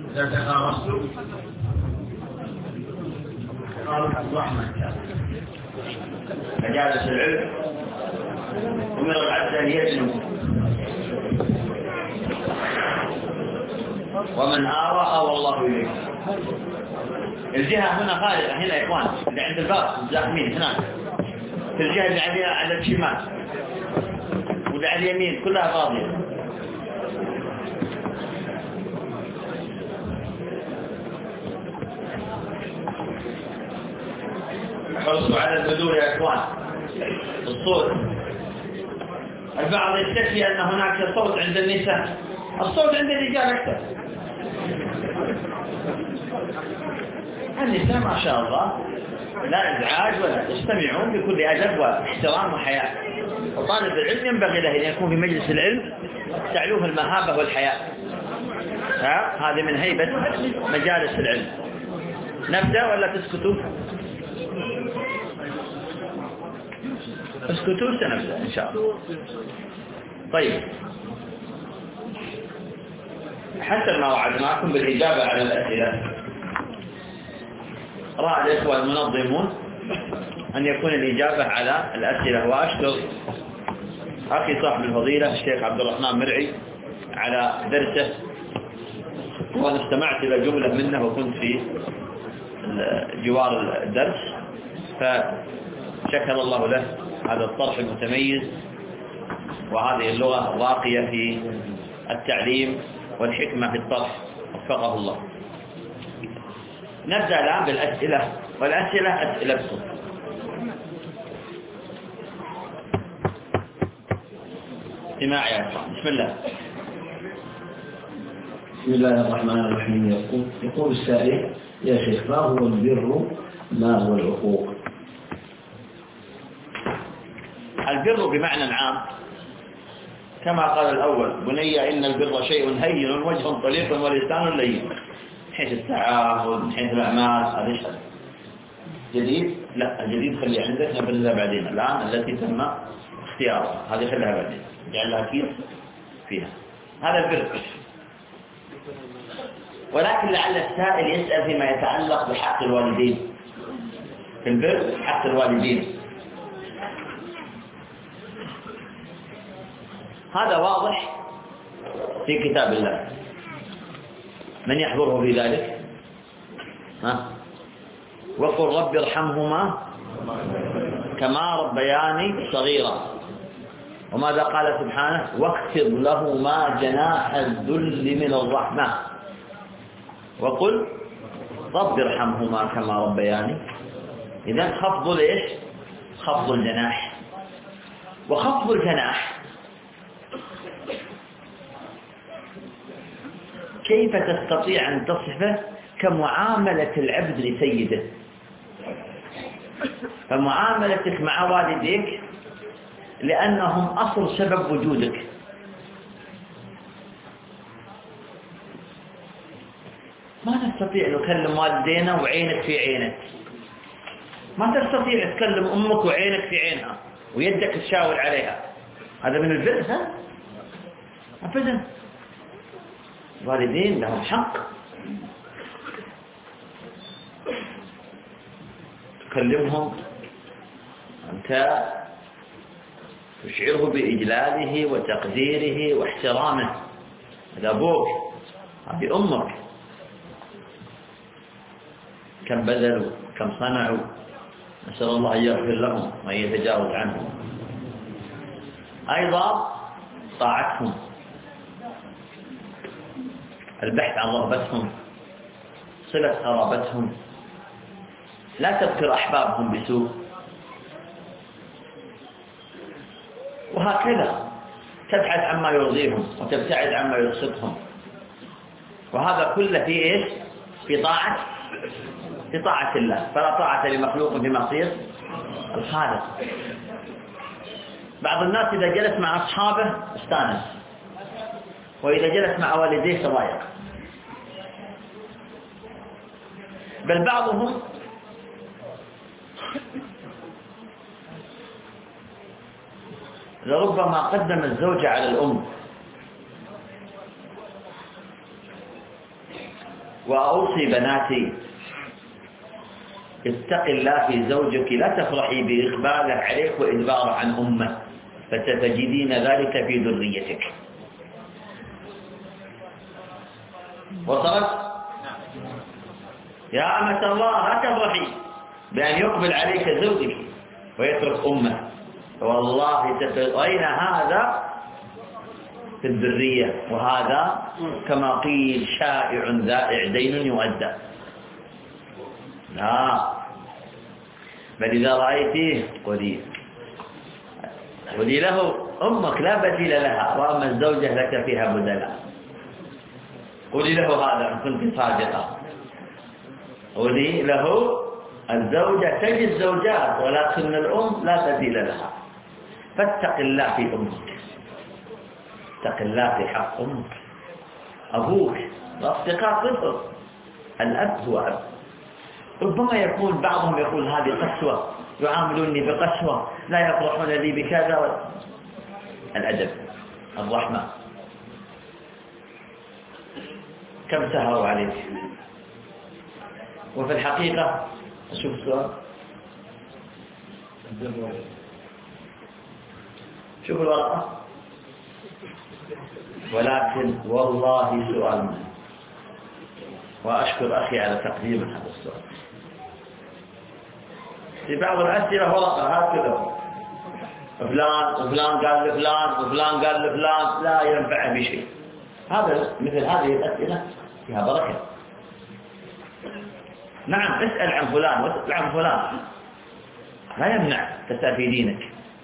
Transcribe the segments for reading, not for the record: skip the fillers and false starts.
إذا تقارصتم قالوا الرحمة مجالس العلم ومن العبد أن يسلم ومن آوى الله إليه. الجهة هنا خارجة هنا يا إخوان اللي عند الباب زاحمين هناك في الجهة اللي على الشمال واللي على اليمين كلها فاضية. حرصوا على البذور يا إخوان. الصوت البعض يستشفي أن هناك صوت عند النساء، الصوت عند الرجال أكثر. النساء ما شاء الله لا إزعاج ولا يستمعون بكل أدب واحترام وحياء، وطالب العلم ينبغي له أن يكون في مجلس العلم تعلوه المهابة والحياء. هذه من هيبة مجالس العلم. نبدأ ولا تسكتوا؟ اسكتوا سنبدأ إن شاء الله. طيب حسب ما وعدناكم بالإجابة على الأسئلة، رأى الإخوة المنظمون أن يكون الإجابة على الأسئلة. وأشكر أخي صاحب الفضيلة الشيخ عبد الرحمن مرعي على درسه، وأنا استمعت إلى جملة منه وكنت في جوار الدرس، فشكر الله له هذا الطرح المتميز وهذه اللغة الراقية في التعليم والحكمة في الطرح، وفقه الله. نبدأ الآن بالأسئلة، والأسئلة أسئلتكم. استماع يا أخوان. بسم الله. بسم الله الرحمن الرحيم. يقول السائل: يا شيخ، ما هو البر؟ ما هو العقوق؟ البر بمعنى عام كما قال الأول: بني إن البر شيء هين وجه طليق ولسان لين. من حيث التعامل، من حيث الأعمال، هذا شيء جديد. لا، الجديد خليه عندك، نبذلها بعدين. الآن التي تم اختيارها هذه خليها بعدين، جعلها كيف فيها. هذا البر. ولكن لعل السائل يسأل فيما يتعلق بحق الوالدين. في البر حق الوالدين هذا واضح في كتاب الله. من يحضره في ذلك؟ وقل رب ارحمهما كما ربياني صغيرا. وماذا قال سبحانه؟ واخفض لهما جناح الذل من الرحمة وقل رب ارحمهما كما ربياني. إذن خفض ليش؟ خفض الجناح. وخفض الجناح كيف تستطيع أن تصفه؟ كمعاملة العبد لسيده. فمعاملتك مع والديك لأنهم أصل سبب وجودك. ما نستطيع نكلم والدينا وعينك في عينك. ما تستطيع تكلم أمك وعينك في عينها ويدك تشاور عليها. هذا من البر؟ أبدا. الوالدين لهم حق. تكلمهم أنت تشعره بإجلاله وتقديره واحترامه. هذا أبوك، هذه أمك. كم بذلوا، كم صنعوا. نسأل الله أن يغفر لهم وأن يتجاوز عنهم. أيضا طاعتهم، البحث عن رغبتهم، صلة قرابتهم. لا تذكر أحبابهم بسوء. وهكذا تبحث عما يرضيهم وتبتعد عما يسخطهم. وهذا كله في إيش؟ في طاعة الله. فلا طاعة لمخلوق في معصية الخالق. بعض الناس إذا جلس مع أصحابه استانس، وإذا جلس مع والديه تضايق. بل بعضهم لربما قدم الزوجة على الأم، وأوصي بناتي اتق الله في زوجك لا تفرحي بإقباله عليك وإدباره عن أمه فستجدين ذلك في ذريتك. وصلت؟ يا أمة الله لا تفرحي بأن يقبل عليك زوجك ويترك أمه، والله سترين هذا في الذرية، وهذا كما قيل شائع ذائع دين يؤدى. لا، بل إذا رأيتيه قولي له أمك لا بديل لها، وأما الزوجة لك فيها بدلاء. قولي له هذا إن كنت صادقة. قولي له الزوجة تجد زوجات ولكن الأم لا بديل لها، فاتق الله في أمك، اتق الله في حق أمك. أبوك وأصدقاء كثر، الأب هو أب. ربما يكون بعضهم يقول هذه قسوة، يعاملوني بقسوة، لا يفرحون لي بكذا. الأدب، الرحمة. كم سهروا عليك؟ وفي الحقيقة أشوف السؤال، شوف الورقة، ولكن والله سؤال مهم، وأشكر أخي على تقديم هذا السؤال. في بعض الأسئلة ورقة هكذا، فلان وفلان قال لفلان وفلان قال لفلان، لا ينفع بشيء. هذا مثل هذه الأسئلة فيها بركة. نعم، اسأل عن فلان واسأل عن فلان، لا يمنع تسأل في دينك،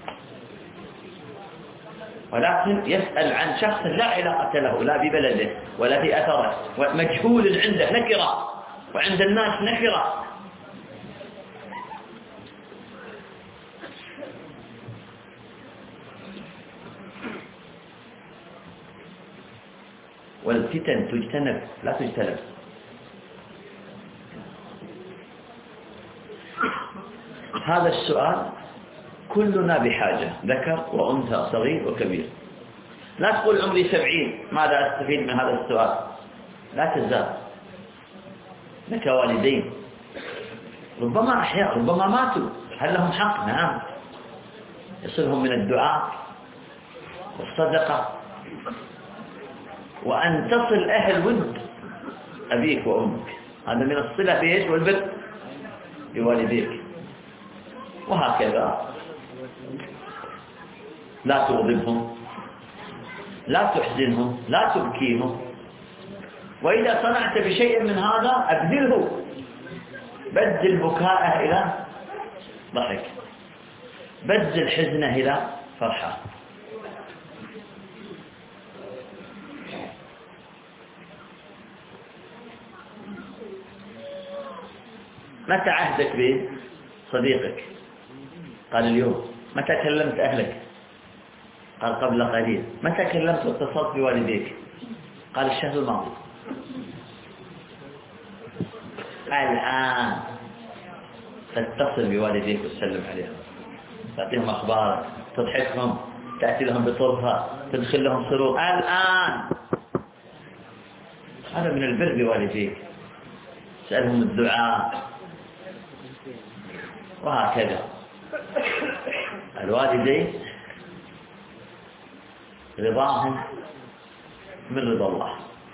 ولكن يسأل عن شخص لا علاقة له لا ببلده ولا في أثره، ومجهول عنده نكرة وعند الناس نكرة. والفتن تجتنب لا تجتلب. هذا السؤال كلنا بحاجة، ذكر وأنثى، صغير وكبير. لا تقول عمري 70 ماذا أستفيد من هذا السؤال؟ لا تزال، لك والدين ربما أحياء ربما ماتوا، هل لهم حق؟ نعم، يصلهم من الدعاء والصدقة، وأن تصل أهل ود أبيك وأمك، هذا من الصلة بإيش؟ والبر بوالديك. وهكذا لا تغضبهم، لا تحزنهم، لا تبكيهم. وإذا صنعت بشيء من هذا أبدله، بدل بكاءه إلى ضحك، بدل حزنه إلى فرحة. متى عهدك بصديقك؟ قال اليوم. متى كلمت أهلك؟ قال قبل قليل. متى كلمت واتصلت بوالديك؟ قال الشهر الماضي. الآن تتصل بوالديك وتسلم عليهم، تعطيهم أخبارك، تضحكهم، تأتي لهم بطرفة، تدخل لهم سرور الآن. هذا من البر بوالديك، تسألهم الدعاء. وهكذا الوالدين رضاهم من رضا الله،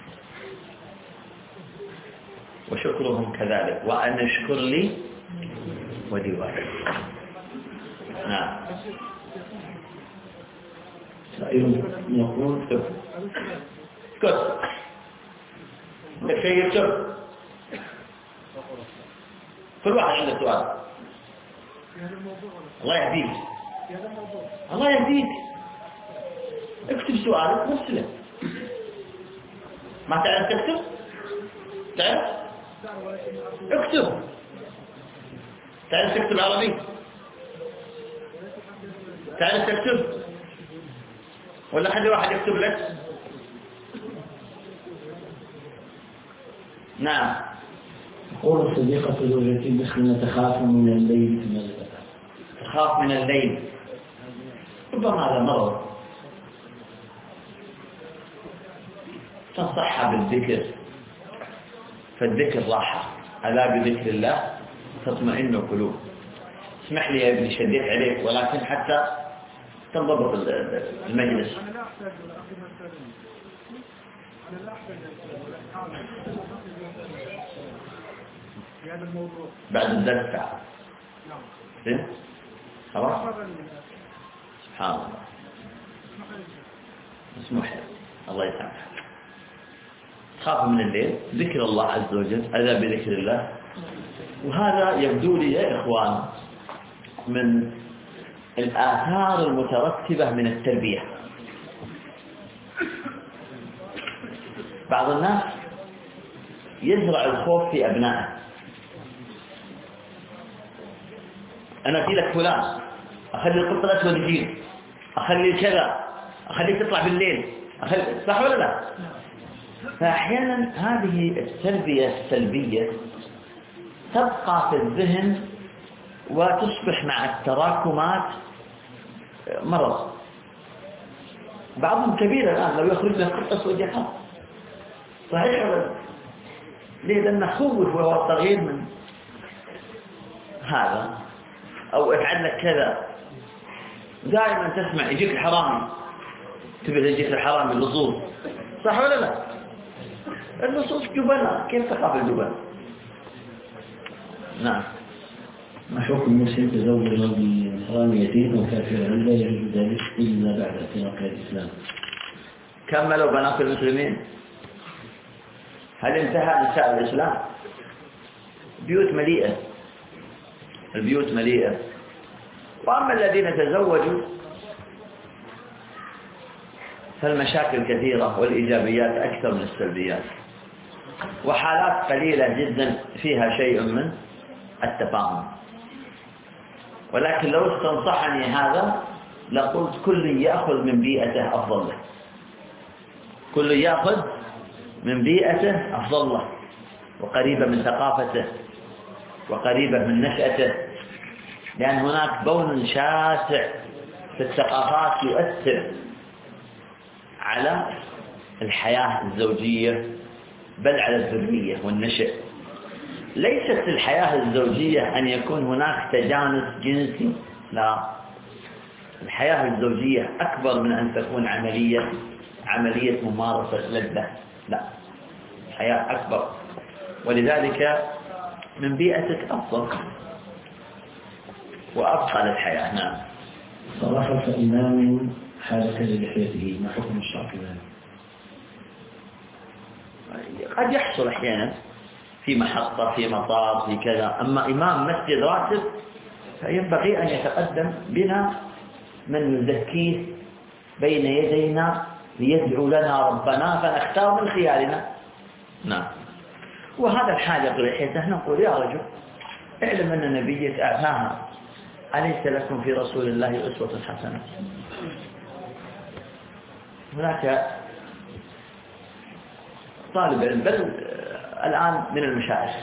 وشكرهم كذلك، وأن اشكر لي ولوالديك. نعم. سائل يقول اسكت، عندك شيء يكتب؟ كل واحد عنده سؤال. الله يهديك، الله يهديك، اكتب سؤالك وارسله. ما تعرف تكتب؟ تعرف؟ اكتب. تعرف تكتب عربي؟ تعرف تكتب؟ ولا حد واحد يكتب لك؟ نعم. تقول صديقة زوجتي نحن تخاف من الليل. تخاف من الليل، ربما هذا مرض، تنصحها بالذكر، فالذكر راحة، ألا بذكر الله تطمئن القلوب. اسمح لي يا ابني شديت عليك، ولكن حتى تنضبط المجلس. بعد الدرس تعال. خلاص سبحان الله. اسمح لي الله يسامحك. تخاف من الليل، ذكر الله عز وجل، ألا بذكر الله. وهذا يبدو لي يا إخوان من الآثار المترتبة من التربية. بعض الناس يزرع الخوف في أبنائه. أنا أقول لك فلان، أخلي القطة لا تودجين، أخلي كذا، أخليك تطلع بالليل، صح ولا لا؟ فأحيانا هذه التربية السلبية تبقى في الذهن وتصبح مع التراكمات مرض. بعضهم كبير الآن لو يخرج من القطة أسود يخاف. صحيح ولا لا؟ ليه؟ لأنه خوف وهو صغير من هذا، أو افعل لك كذا. دائما تسمع يجيك الحرامي، تبي يجيك الحرامي اللصوص، صح ولا لا؟ اللصوص جبناء، كيف تخاف الجبناء؟ نعم. ما حكم مسلم تزوج بحراميتين وكافرا لا يجوز ذلك إلا بعد اعتناق الإسلام؟ كملوا بنات المسلمين. هل انتهى نساء الإسلام؟ بيوت مليئة، البيوت مليئة. وأما الذين تزوجوا فالمشاكل كثيرة والإيجابيات أكثر من السلبيات، وحالات قليلة جدا فيها شيء من التفاهم. ولكن لو استنصحني هذا لقلت كل يأخذ من بيئته أفضل له، كل يأخذ من بيئته أفضل له، وقريبة من ثقافته وقريبة من نشأته، لأن هناك بون شاسع في الثقافات يؤثر على الحياة الزوجية بل على الذرية والنشأ. ليست الحياة الزوجية أن يكون هناك تجانس جنسي، لا، الحياة الزوجية أكبر من أن تكون عملية ممارسة لذة، لا، الحياة أكبر. ولذلك من بيئتك أفضل وأبقى للحياة. نعم. صلاح إمام حال كذب لحيته، ما حكم الشرع في ذلك؟ قد يحصل أحيانا في محطة، في مطار، في كذا. أما إمام مسجد راتب فينبغي أن يتقدم بنا من يزكيه بين يدينا ليدعو لنا ربنا فنختار من خيارنا. نعم. وهذا الحالق لحيته نقول يا رجل اعلم أن نبيك أعفاها، أليس لكم في رسول الله أسوة حسنة؟ هناك طالب علم بل الآن من المشايخ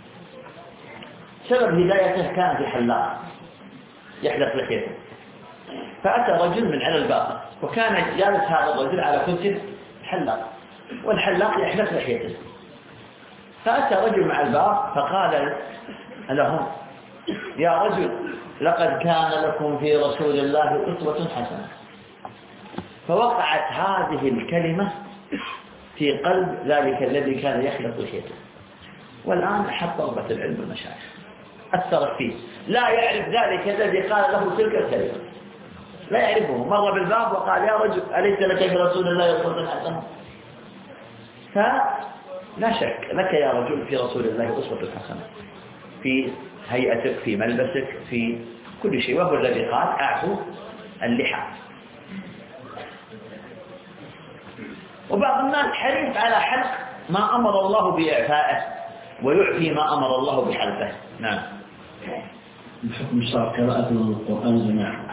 سبب هدايته كان في حلاق يحلق لحيته، فأتى رجل من على الباب، وكان جالس هذا الرجل على كرسي حلاق، والحلاق يحلق لحيته. فأتى رجل مع الباب فقال لهم يا رجل لقد كان لكم في رسول الله أسوة حسنة. فوقعت هذه الكلمة في قلب ذلك الذي كان يحلق لحيته، والآن حط طلبة العلم والمشايخ أثرت فيه، لا يعرف ذلك الذي قال له تلك الكلمة، لا يعرفه، مر بالباب وقال يا رجل أليس لك في رسول الله أسوة حسنة؟ فلا شك لك يا رجل في رسول الله أسوة حسنة في هيئتك، في ملبسك، في كل شيء، وهو الذي قال أعفوا اللحى. وبعض الناس حريص على حلق ما أمر الله بإعفائه ويعفي ما أمر الله بحلقه. نعم. بحكم الشرع قراءة القرآن جماعة.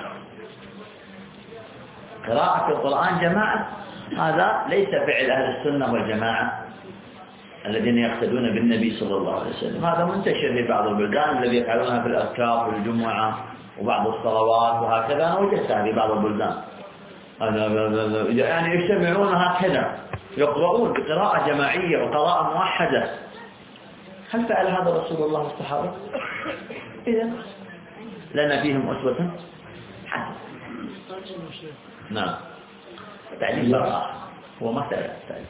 قراءة القرآن جماعة هذا ليس فعل أهل السنة والجماعة الذين يقتدون بالنبي صلى الله عليه وسلم، هذا منتشر في بعض البلدان الذي يفعلونها في الأذكار والجمعة وبعض الصلوات وهكذا. أنا وجدتها في بعض البلدان، يعني يجتمعون هكذا يقرؤون بقراءة جماعية وقراءة موحدة، هل فعل هذا رسول الله والصحابة؟ إذا لنا فيهم أسوة حسنة. نعم. تعليم بقى هو مسألة تعليم.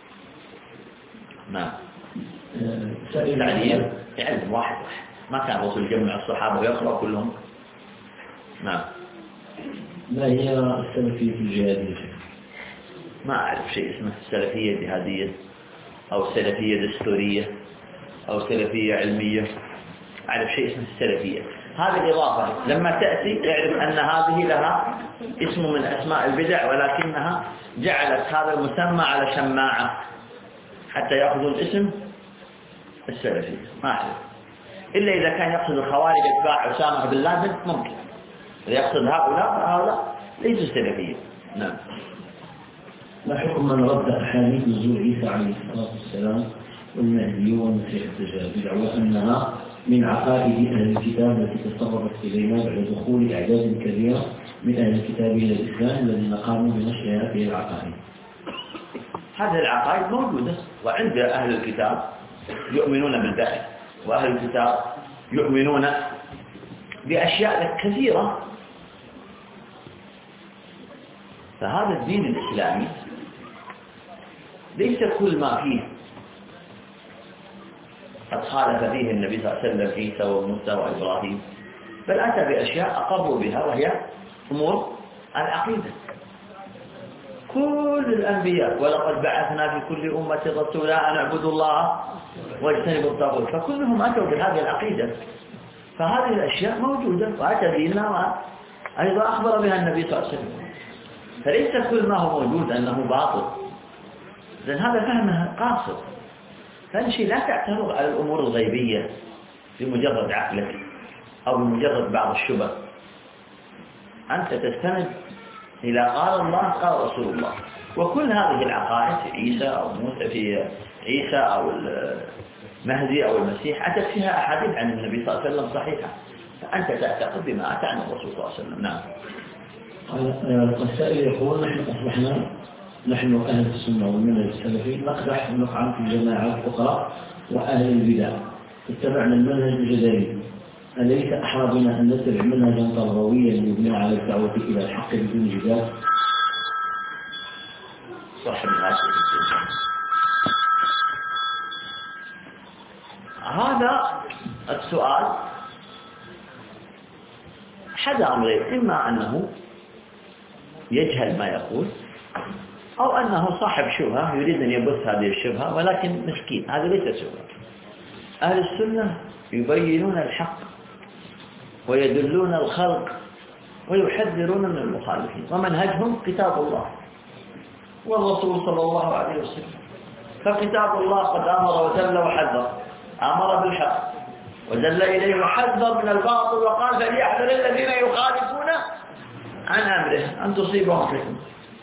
نعم. تعليم يعلم واحد ما كان الرسول يجمع الصحابة ويقرأ كلهم. نعم. ما هي السلفية الجهادية؟ ما أعرف شيء اسمه سلفية جهادية أو سلفية دستورية أو سلفية علمية. أعرف شيء اسمه السلفية. هذه الإضافة لما تأتي اعرف أن هذه لها اسم من أسماء البدع، ولكنها جعلت هذا المسمى على شماعة حتى يأخذوا الاسم السلفية. ما أعرف إلا إذا كان يقصد الخوارج اتباع أسامة بن لادن ممكن. إذا يقصد هؤلاء ليسوا سلفية. نعم. ما حكم من رد أحاديث نزول عيسى عليه الصلاة والسلام والمهدي والمسيح الدجال بدعوى أنها من عقائد أهل الكتاب التي تسربت إلينا بعد دخول أعداد كبيرة من أهل الكتاب إلى الإسلام الذين قاموا بنشر هذه العقائد؟ هذه العقائد موجودة، وعند أهل الكتاب يؤمنون بالبعث، وأهل الكتاب يؤمنون بأشياء كثيرة. فهذا الدين الإسلامي ليس كل ما فيه قد خالف فيه النبي صلى الله عليه وسلم عيسى وموسى وإبراهيم، بل أتى بأشياء أقروا بها وهي أمور العقيدة. كل الأنبياء ولقد بعثنا في كل أمة رسولا أن اعبدوا الله واجتنبوا الطاغوت، فكلهم أتوا بهذه العقيدة. فهذه الأشياء موجودة وأتى بها أيضا أخبر بها النبي صلى الله عليه وسلم. فليس كل ما هو موجود أنه باطل، لأن هذا فهمه قاصر. ثاني شيء لا تعتمد على الأمور الغيبية بمجرد عقلك أو بمجرد بعض الشبه. أنت تستند إلى قال الله قال رسول الله. وكل هذه العقائد عيسى أو موسى في عيسى أو المهدي أو المسيح أتت فيها أحاديث عن النبي صلى الله عليه وسلم صحيحة، فأنت تعتقد بما أتى عن الرسول صلى الله عليه وسلم. نعم. السائل يقول نحن أصبحنا نحن أهل السنة والمنهج السلفي نقدح ونقعن في الجماعات الأخرى وأهل البدع، اتبعنا المنهج الجدلي، أليس أحرى بنا أن نتبع منهجا تربويا يبنى على الدعوة إلى الحق بدون جدال؟ صاحب العصر. هذا السؤال حد أمرين: إما أنه يجهل ما يقول، أو أنه صاحب شبهة يريد أن يبث هذه الشبهة ولكن مسكين. هذا ليس شبهة. أهل السنة يبينون الحق ويدلون الخلق ويحذرون من المخالفين، ومنهجهم كتاب الله والرسول صلى الله عليه وسلم. فكتاب الله قد أمر ودل وحذر، أمر بالحق ودل إليه وحذر من الباطل، وقال فليحذر الذين يخالفون عن أمره أن تصيبهم فتنة.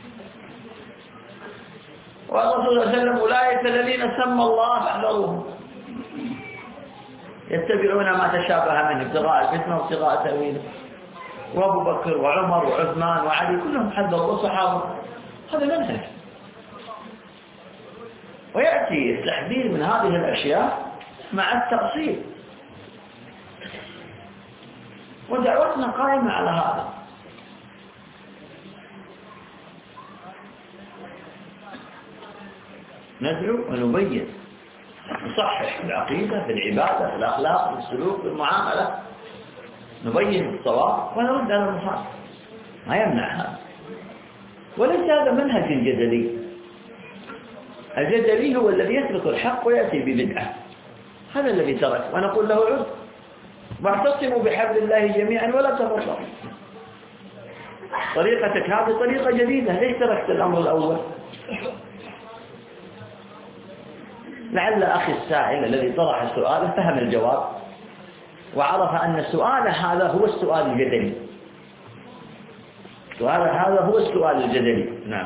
والرسول صلى الله عليه وسلم: أولئك الذين سمى الله فاحذروهم يتبعون ما تشابه منه ابتغاء الفتنة وابتغاء تأويله. وأبو بكر وعمر وعثمان وعلي كلهم حذروا الصحابة. هذا منهج. ويأتي التحذير من هذه الأشياء مع التأصيل، ودعوتنا قائمة على هذا. ندعو ونبين، نصحح العقيدة في العبادة في الأخلاق في السلوك في المعاملة، نبين الصواب ونرد على المخالف، ما يمنع هذا. وليس هذا منهج جدلي. الجدلي هو الذي يترك الحق ويأتي ببدعة، هذا الذي ترك، ونقول له عد واعتصموا بحبل الله جميعا ولا تفرقوا. طريقتك هذه طريقة جديدة، ليش تركت الأمر الأول؟ لعل أخي السائل الذي طرح السؤال فهم الجواب وعرف أن السؤال هذا هو السؤال الجدلي. السؤال هذا هو السؤال الجدلي. نعم.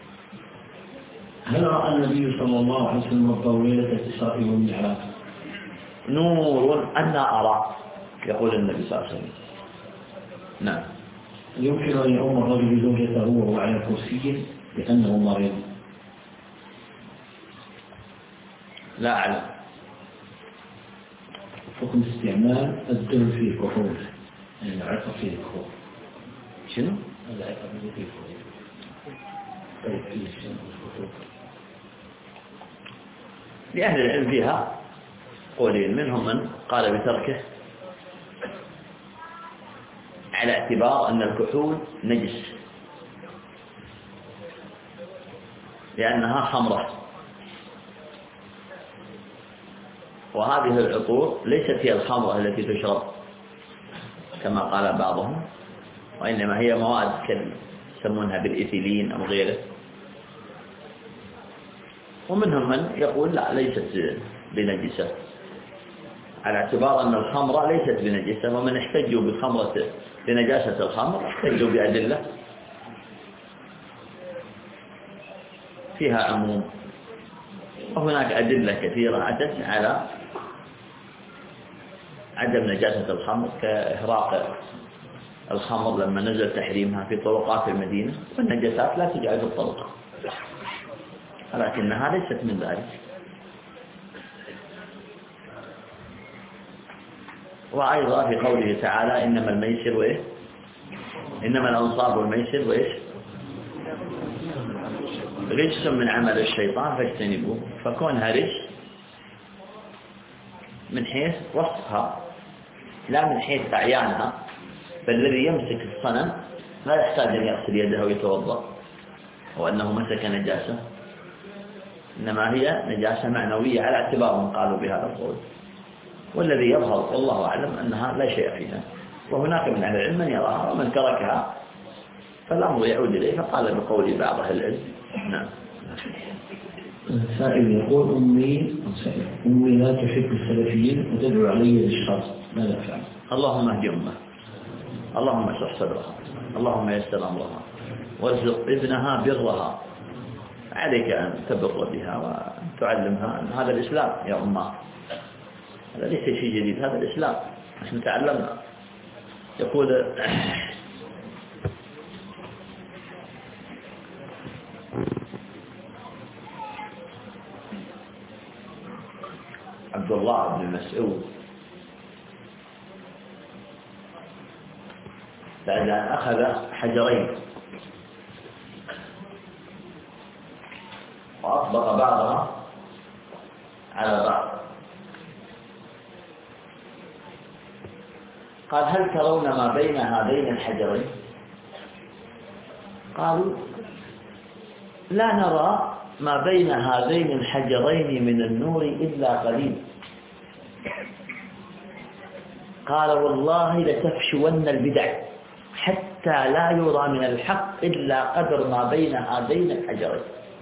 هل رأى النبي صلى الله عليه وسلم الضوء ليلة الإسراء والمعراج؟ نور أنا أرى، يقول النبي صلى الله عليه وسلم. نعم. يمكن أن يؤم الرجل زوجته وهو على كرسي لأنه مريض؟ لا أعلم. حكم استعمال الدهن في الكحول، يعني العقب فيه الكحول. شنو؟ العقب فيه الكحول. طيب فيه الكحول. لأهل العلم فيها قولين، منهم من قال بتركه على اعتبار أن الكحول نجس لأنها خمرة، وهذه العطور ليست هي الخمرة التي تشرب كما قال بعضهم، وإنما هي مواد يسمونها بالإيثيلين أو غيره. ومنهم من يقول لا، ليست بنجسة، على اعتبار أن الخمرة ليست بنجسة، ومن احتجوا بالخمرة بنجاسة الخمر احتجوا بأدلة فيها عموم، وهناك أدلة كثيرة عدت على عدم نجاسة الخمر، كإهراق الخمر لما نزل تحريمها في طرقات المدينة، والنجاسات لا تجعل في الطرق، ولكنها ليست من ذلك. وأيضا في قوله تعالى إنما الميسر وإيه؟ إنما الأنصاب والميسر وإيش؟ رجس من عمل الشيطان فاجتنبوه، فكونها رجس من حيث وصفها لا من حيث أعيانها، فالذي يمسك الصنم لا يحتاج أن يغسل يده ويتوضأ وأنه مسك نجاسة، إنما هي نجاسة معنوية على اعتبار من قالوا بهذا القول، والذي يظهر والله أعلم أنها لا شيء فيها، وهناك من أهل العلم من يراها ومن تركها فالأمر يعود إليه، فقال بقول بعض أهل العلم. نعم. سائل يقول أمي لا تحب السلفيين وتدعو علي بالشر، ماذا أفعل؟ اللهم اهد أمه، اللهم اشرح صدرها، اللهم يسر أمرها، وارزق ابنها برها، عليك أن تبر بها وأن تعلمها أن هذا الإسلام يا أمه، هذا ليس شيء جديد، هذا الإسلام نحن تعلمنا. يقول عبد الله بن مسعود بعد أن أخذ حجرين وأطبق بعضها على بعض، قال هل ترون ما بين هذين الحجرين؟ قالوا لا نرى ما بين هذين الحجرين من النور إلا قليل. قال والله لتفشون البدع حتى لا يرى من الحق إلا قدر ما بين هذين الحجرين.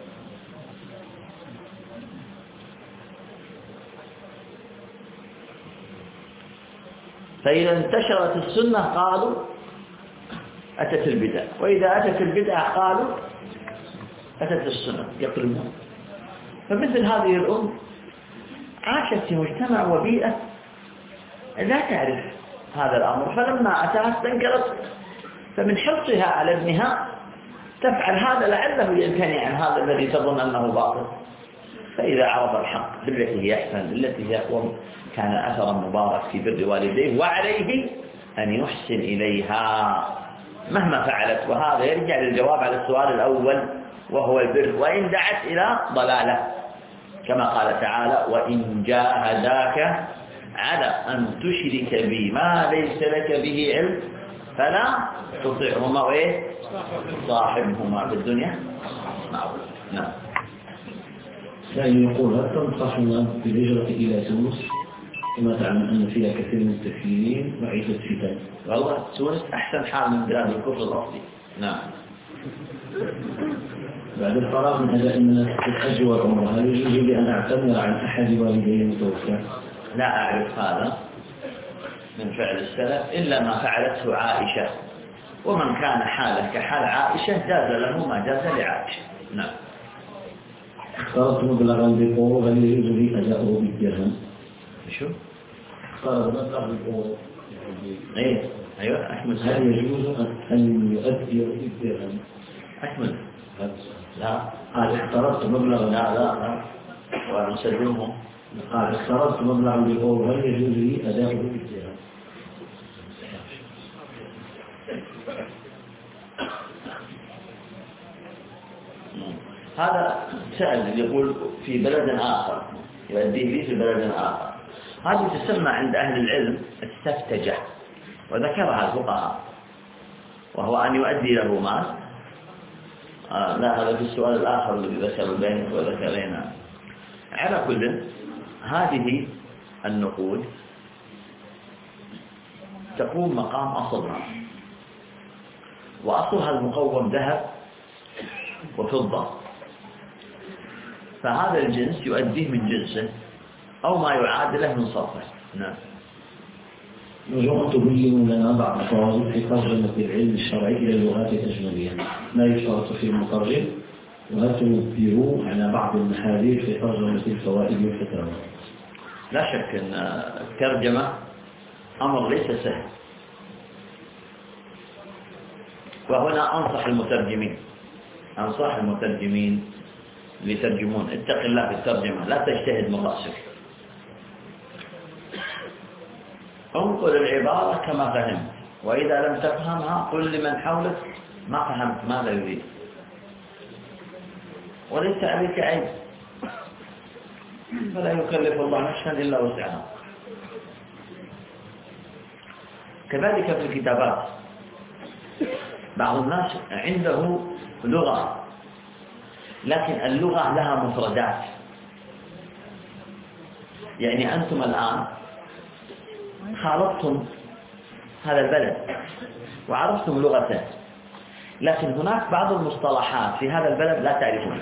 فإذا انتشرت السنة قالوا أتت البدع، وإذا أتت البدع قالوا أتت السنة، يقلبون. فمثل هذه الأم عاشت في مجتمع وبيئة لا تعرف هذا الأمر، فلما أتاها استنكرت، فمن حرصها على ابنها تفعل هذا لعله يمتنع عن هذا الذي تظن أنه باطل، فإذا عرض الحق بالتي هي أحسن بالتي هي أقوم كان أثرا مبارك في بر والديه، وعليه أن يحسن إليها مهما فعلت. وهذا يرجع للجواب على السؤال الأول وهو البر، وإن دعت إلى ضلالة كما قال تعالى وإن جاهداك على أن تشرك بي ما ليس لك به علم فلا تطعهما وإيه صاحبهما في الدنيا معروف. نعم. ثاني يقول هل تنصحنا بالهجرة إلى تونس كما تعلم أن فيها كثير من التكفيرين وعيدة فتن؟ والله تونس أحسن حال من بلاد الكفر الأصلي. نعم. بعد الفراغ من أداء مناسك الحج والعمرة هل يجوز لي أن أعتمر عن أحد والدي المتوفى؟ لا أعرف هذا من فعل السلف إلا ما فعلته عائشة، ومن كان حاله كحال عائشة جاز له ما جاز لعائشة. نعم. اخترت مبلغا بقوة هل يجوز لي أداؤه بالدرهم؟ شو؟ اخترت مبلغا بقوة إيه أيوة أحمد. هل يجوز أن يؤدي بالدرهم؟ أحمد لا اخترت مبلغا لا ونسلمهم قال اخترت مبلغ الأول هل يجوز لي أداؤه بالذهب؟ هذا سأل يقول في بلد آخر يؤديه لي في بلد آخر. هذه تسمى عند أهل العلم السفتجة، وذكرها الفقهاء، وهو أن يؤدي له مال. لا، هذا في السؤال الآخر الذي ذكر بينك وذكرنا. على كل هذه النقود تقوم مقام أصلها، وأصلها المقوم ذهب وفضة، فهذا الجنس يؤديه من جنسه أو ما يعادله من صرفه. نعم. نرجو أن تبين لنا بعض الفوائد في ترجمة العلم الشرعي إلى اللغات الأجنبية، ما يشترط في المترجم، وهل تنبهوا على بعض المحاذير في ترجمة الفوائد والفتاوى؟ لا شك أن الترجمة أمر ليس سهل، وهنا أنصح المترجمين اللي يترجمون: اتق الله في الترجمة، لا تجتهد من رأسك، انقل العبارة كما فهمت، وإذا لم تفهمها قل لمن حولك ما فهمت ماذا يريد، وليس عليك عيب، فلا يكلف الله نفسا إلا وسعها. كذلك في الكتابات، بعض الناس عنده لغة، لكن اللغة لها مفردات. يعني أنتم الآن خالطتم هذا البلد وعرفتم لغته، لكن هناك بعض المصطلحات في هذا البلد لا تعرفونها.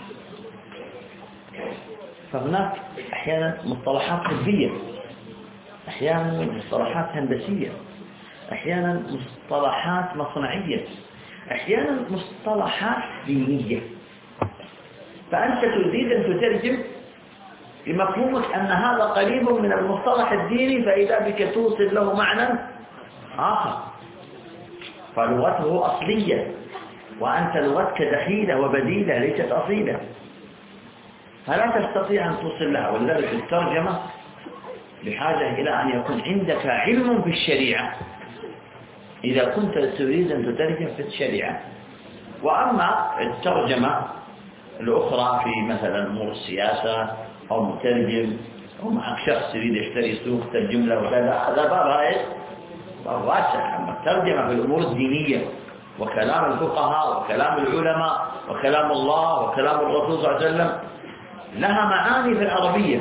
فهناك أحيانا مصطلحات طبية، أحيانا مصطلحات هندسية، أحيانا مصطلحات مصنعية، أحيانا مصطلحات دينية. فأنت تريد أن تترجم لمفهومك أن هذا قريب من المصطلح الديني، فإذا بك توصل له معنى آخر، فلغته أصلية وأنت لغتك دخيلة وبديلة ليست أصيلة، فلا تستطيع أن توصل لها. ولذلك الترجمة بحاجة إلى أن يكون عندك علم في الشريعة إذا كنت تريد أن تترجم في الشريعة. وأما الترجمة الأخرى في مثلا أمور السياسة أو مترجم أو معك شخص يريد يشتري سوق ترجم له وكذا، هذا باب واسع. أما الترجمة في الأمور الدينية وكلام الفقهاء وكلام العلماء وكلام الله وكلام الرسول صلى الله عليه وسلم لها معاني في العربية.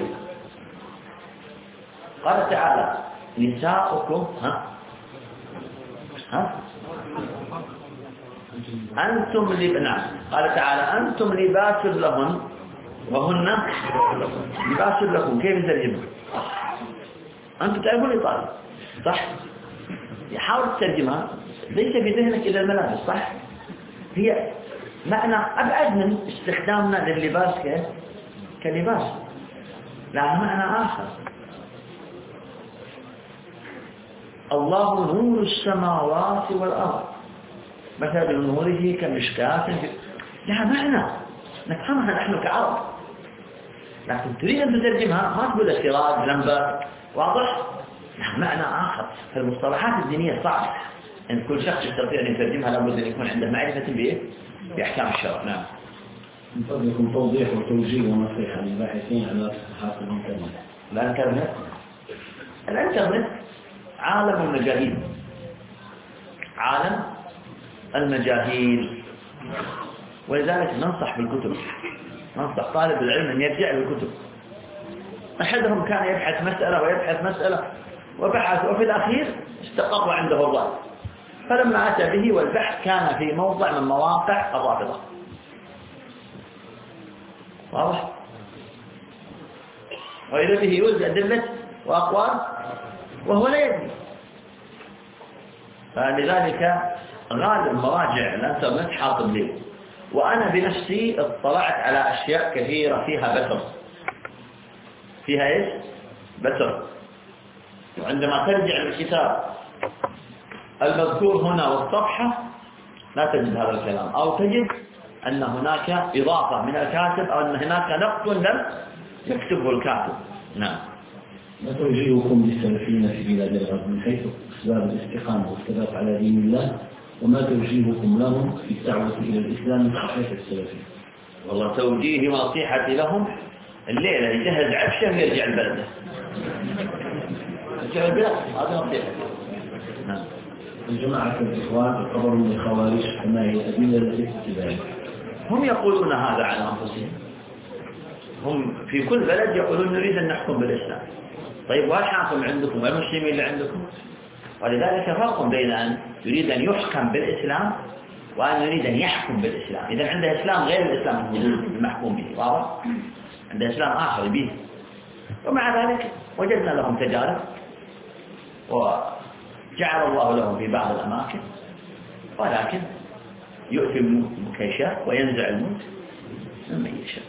قال تعالى: نساؤكم أنتم نعم. قال تعالى: أنتم لباس لهن وهن لباس لكم. كيف تترجمها؟ أنتم تعرفون الإيطالي صح؟ يحاول تترجمها، ليس في ذهنك إلا الملابس صح؟ هي معنى أبعد من استخدامنا لللباس كلباس، لها معنى آخر. الله نور السماوات والأرض مثل نوره كمشكاة، لها معنى نفهمها نحن كعرب، لكن تريد أن تترجمها ما تقول سراج لمبة، واضح؟ لها معنى آخر. فالمصطلحات الدينية صعب أن كل شخص يستطيع أن يترجمها، لابد أن يكون عنده معرفة بأحكام الشرع. نعم. من فضلكم توضيح وتوجيه ونصيحة للباحثين على صفحات الإنترنت. الإنترنت عالم المجاهيل، عالم المجاهيل، ولذلك ننصح بالكتب، ننصح طالب العلم أن يرجع للكتب. أحدهم كان يبحث مسألة وبحث، وفي الأخير استقر عنده الرأي، فلما أتى به والبحث كان في موضع من مواقع الرافضة، واضح؟ وإذا به يوجد أدلة وأقوال وهو لا يدري. فلذلك غالب مراجع الانترنت حاطب لي، وأنا بنفسي اطلعت على أشياء كثيرة فيها بتر، فيها إيش؟ بتر. وعندما ترجع للكتاب المذكور هنا والصفحة لا تجد هذا الكلام، أو تجد أن هناك إضافة من الكاتب، أو أن هناك نقد لم يكتبه الكاتب، نعم. ما توجيهكم للسلفيين في بلاد الغرب من حيث أسباب الاستقامة والثبات على دين الله، وما توجيهكم لهم في الدعوة إلى الإسلام من صحيح السلفي؟ والله توجيهي ونصيحتي لهم الليلة يجهز عفشه ويرجع البلد. يرجع البلد، هذا نصيحتي. نعم. الجماعة الإخوان يعتبرون من الخوارج، فما هي الأدلة التي تثبت ذلك؟ هم يقولون هذا عن أنفسهم. هم في كل بلد يقولون نريد أن نحكم بالإسلام. طيب والحاكم عندكم والمسلمين اللي عندكم؟ ولذلك فرق بين أن يريد أن يحكم بالإسلام وأن يريد أن يحكم بالإسلام. إذا عنده إسلام غير الإسلام المحكوم به، واضح؟ عنده إسلام آخر به. ومع ذلك وجدنا لهم تجارب وجعل الله لهم في بعض الأماكن، ولكن يؤتي الملك يشاء وينزع الملك ممن يشاء.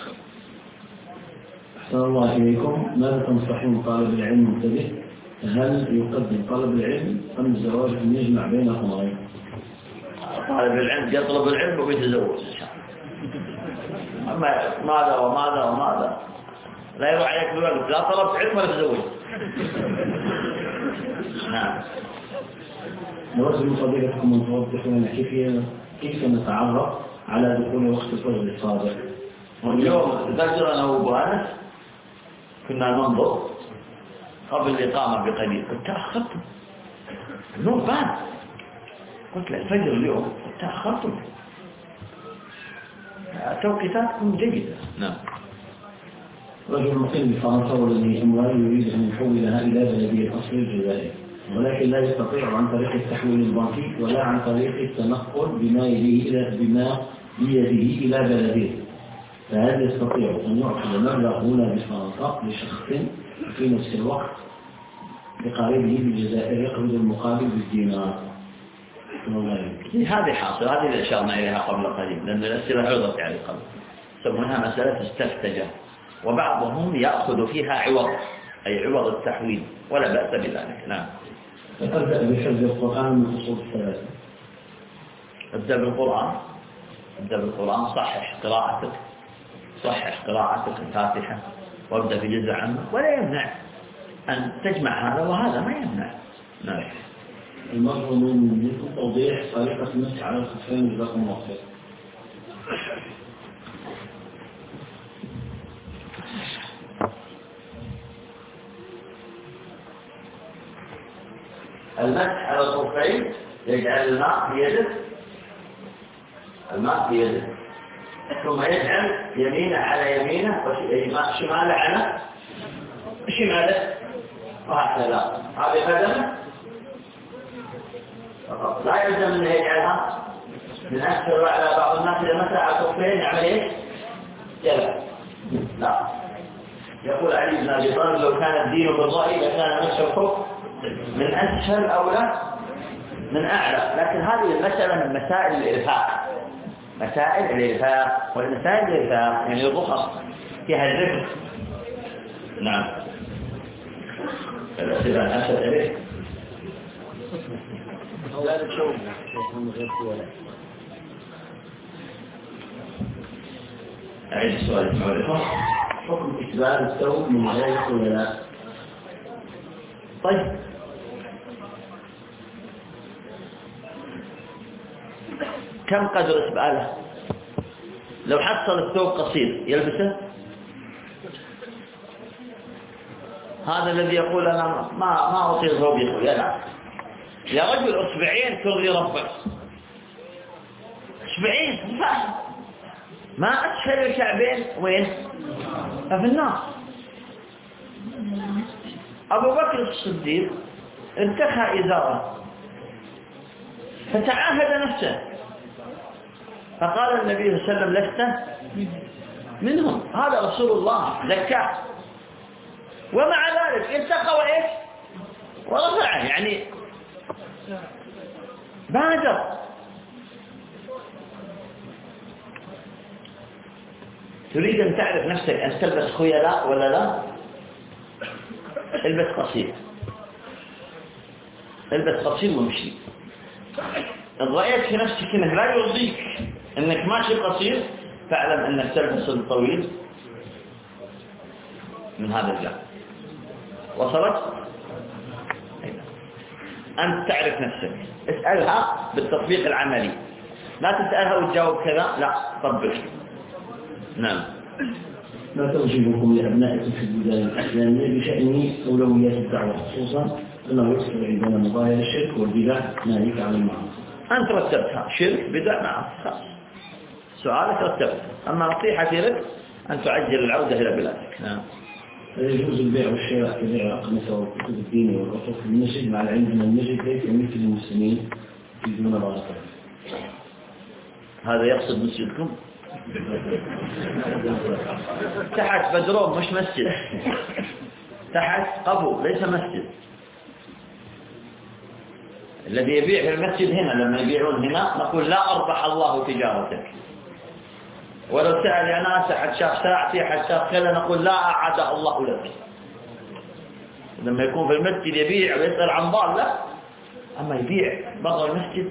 أحسن الله إليكم. ماذا تنصحون طالب العلم المبتدئ؟ هل يقدم طلب العلم أم الزواج أم يجمع بين أمرين؟ طالب العلم يطلب العلم ويتزوج إن شاء الله. أما ماذا وماذا وماذا لا يروح عليك الوقت، لا طلبت علم ولا تزوج. نعم. نود من فضيلتكم أن توضحوا لنا كيف نتعرف على دخول وقت الفجر الصادق. واليوم ذكر أنا وأبو أنس كنا ننظر قبل الإقامة بقليل، قلت تأخرتم النور بان، قلت الفجر اليوم قلت تأخرتم، توقيتاتكم جيدة. نعم. رجل مقيم بفرنسا ولديه أموال يريد أن يحولها إلى بلده الأصلي الجزائري، ولكن لا يستطيع عن طريق التحويل البنكي ولا عن طريق التنقل بما بيده إلى بلده، فهل يستطيع أن يعطي مبلغ هنا بفرنسا لشخص في نفس الوقت لقريبه بالجزائر يقبض المقابل بالدينار؟ هذه حاصل، هذه اللي أشرنا إليها قبل قليل، لأن الأسئلة عرضت على قبل، يسمونها مسألة استفتجة، وبعضهم يأخذ فيها عوض، أي عوض التحويل، ولا بأس بذلك. نعم. أبدأ بحفظ القرآن من أصول الثلاثة. ابدأ بالقرآن، صحح قراءتك الفاتحة، وابدأ في جزء عامة، ولا يمنع أن تجمع هذا وهذا، ما يمنع. نعم. المرء من توضيح طريقة المسح على الخفين جزاكم الله خير. المسح على الخفين يجعل الماء في يده، ثم يجعل يمينه على يمينه وشماله على شماله، وهكذا. هذه قدمه فقط، لا يلزم انه يجعلها من أكثر على بعض الناس إذا مسح على الخفين يعمل ايش؟ جلع. لا، يقول علي بن ابي طالب لو كان الدين بالرأي لكان مسح الخف من أسفل أولى من أعلى، لكن هذه المسألة من مسائل الإرفاق، والمسائل الإرفاق يعني الرخص فيها الرفق. نعم. الأسئلة أسأل إليك أعيد السؤال المعرفة. حكم إسبال الثوب من غير خيلاء. طيب، كم قدر إسباله؟ لو حصل الثوب قصير يلبسه؟ هذا الذي يقول أنا ما أطيق ثوبي يلعب. يا رجل أصبعين ترضي ربك، أصبعين ما أسفل الكعبين وين؟ في النار. أبو بكر الصديق ارتخى إزاره فتعاهد نفسه، فقال النبي صلى الله عليه وسلم لست منهم، هذا رسول الله زكاه، ومع ذلك ارتقى وإيش ورفعه، يعني بادر. تريد أن تعرف نفسك أن تلبس خيلاء ولا لا؟ البس قصير وامشي. إن رأيت في نفسك أنك لا يرضيك أنك ماشي قصير، فاعلم أنك تلبس الطويل من هذا الجانب. وصلت؟ أنت تعرف نفسك، اسألها بالتطبيق العملي، لا تسألها وتجاوب كذا، لا طبق. نعم. ما توجيهكم لأبنائكم في البلدان الإسلامية بشأن أولويات الدعوة، خصوصا أنه يحصل عندنا مظاهر الشرك والبدع ناهيك عن المعاصي؟ أنت رتبتها، شرك بدع معاصي، سؤالك رتبت. أما نصيحتي لك أن تعجل العودة إلى بلادك. نعم. يجوز البيع والشراء كبيع الأقمصة والكتب الدينية والعطور في المسجد، مع العلم أن المسجد ليس مثل المسلمين في دون بركة. هذا يقصد مسجدكم؟ تحت بدروم مش مسجد، تحت قبو ليس مسجد. الذي يبيع في المسجد هنا، لما يبيعون هنا نقول لا أربح الله تجارتك. ولو سأل يا ناس حد شاف ساعتي حد شاف كذا نقول لا أعاد الله لك. لما يكون في المسجد يبيع ويسأل عن ضالة، أما يبيع برا المسجد.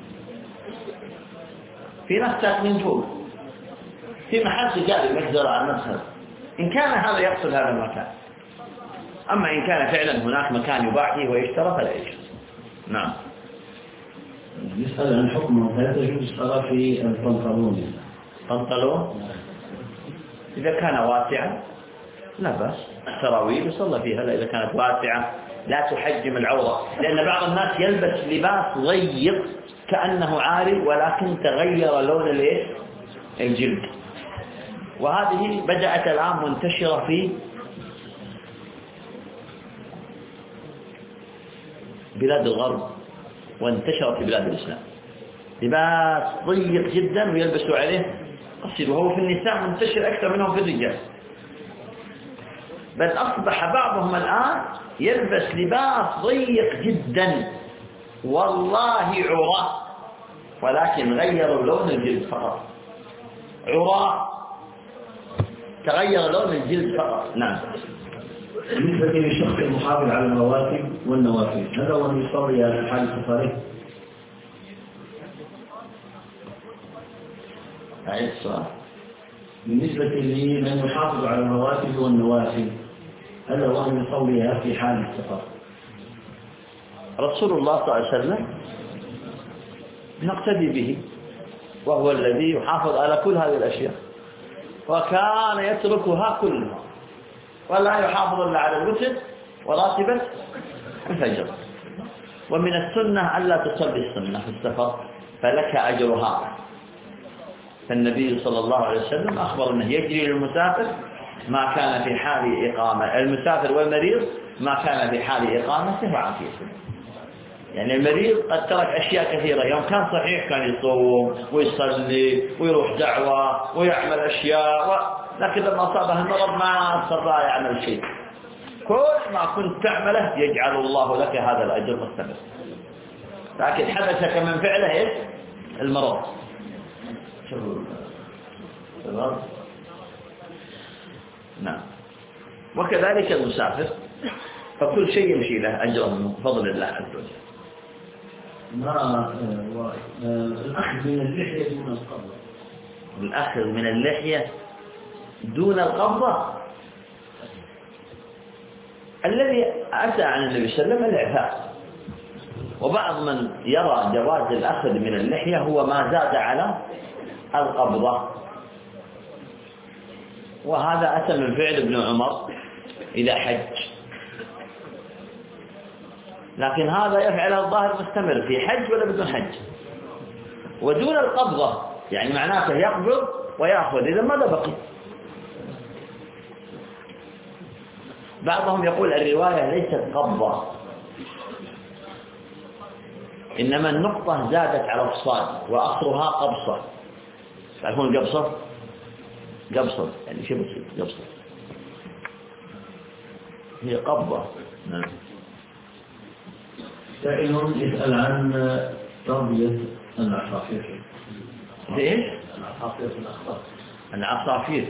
في ناس ساكنين فوق في محل تجاري مجزرة على المدخل، إن كان هذا يقصد هذا المكان. أما إن كان فعلا هناك مكان يباع فيه ويشترى فلا يجوز. نعم. يسأل عن حكمه، هل تجوز الصلاة في البنطلون؟ بنطلون إذا كان واسعا لا بأس، السراويل يصلى فيها إذا كانت واسعة لا تحجم العورة، لأن بعض الناس يلبس لباس ضيق كأنه عاري ولكن تغير لون الجلد، وهذه بدأت الآن منتشرة في بلاد الغرب وانتشرت في بلاد الإسلام. لباس ضيق جدا ويلبسوا عليه قصير، وهو في النساء منتشر أكثر منهم في الرجال، بل أصبح بعضهم الآن يلبس لباس ضيق جدا والله عراة، ولكن غيروا لون الجلد فقط، عراة تغير لون الجلد فقط. نعم. بالنسبة للشخص المحافظ على الرواتب والنوافل، هذا هو يصلي في حال سفره؟ أعيد السؤال. بالنسبة لمن يحافظ على الرواتب والنوافل، هذا هو أن يصليها في حال السفر؟ رسول الله صلى الله عليه وسلم نقتدي به، وهو الذي يحافظ على كل هذه الأشياء، وكان يتركها كلها ولا يحافظ إلا على الوتر وراتبة الفجر. ومن السنة ألا تصلي السنة في السفر فلك أجرها، فالنبي صلى الله عليه وسلم أخبر أنه يجري للمسافر ما كان في حال إقامة، المسافر والمريض ما كان في حال إقامته وعافيته. يعني المريض قد ترك أشياء كثيرة، يوم كان صحيح كان يصوم ويصلي ويروح دعوة ويعمل أشياء لكن لما أصابه المرض ما استطاع يعمل شيء. كل ما كنت تعمله يجعل الله لك هذا الأجر مستمر، لكن حدثك من فعله إيش؟ المرض. نعم. وكذلك المسافر فكل شيء يمشي له أجر من فضل الله عز وجل. الأخذ من اللحية دون القبضة. الأخذ من اللحية دون القبضة، الذي أتى عن النبي صلى الله عليه وسلم الإعفاء، وبعض من يرى جواز الأخذ من اللحية هو ما زاد على القبضة، وهذا أتى من فعل ابن عمر إذا حج، لكن هذا يفعله الظاهر مستمر في حج ولا بدون حج. ودون القبضة يعني معناته يقبض ويأخذ، إذا ماذا بقي؟ بعضهم يقول الرواية ليست قبضة، إنما النقطة زادت على الصاد وأصلها قبصة. تعرفون قبصة؟ قبصة يعني شو بتصير قبصة؟ هي قبضة. نعم. سائل يسأل عن تربية العصافير. إيش؟ العصافير في الأخطار. العصافير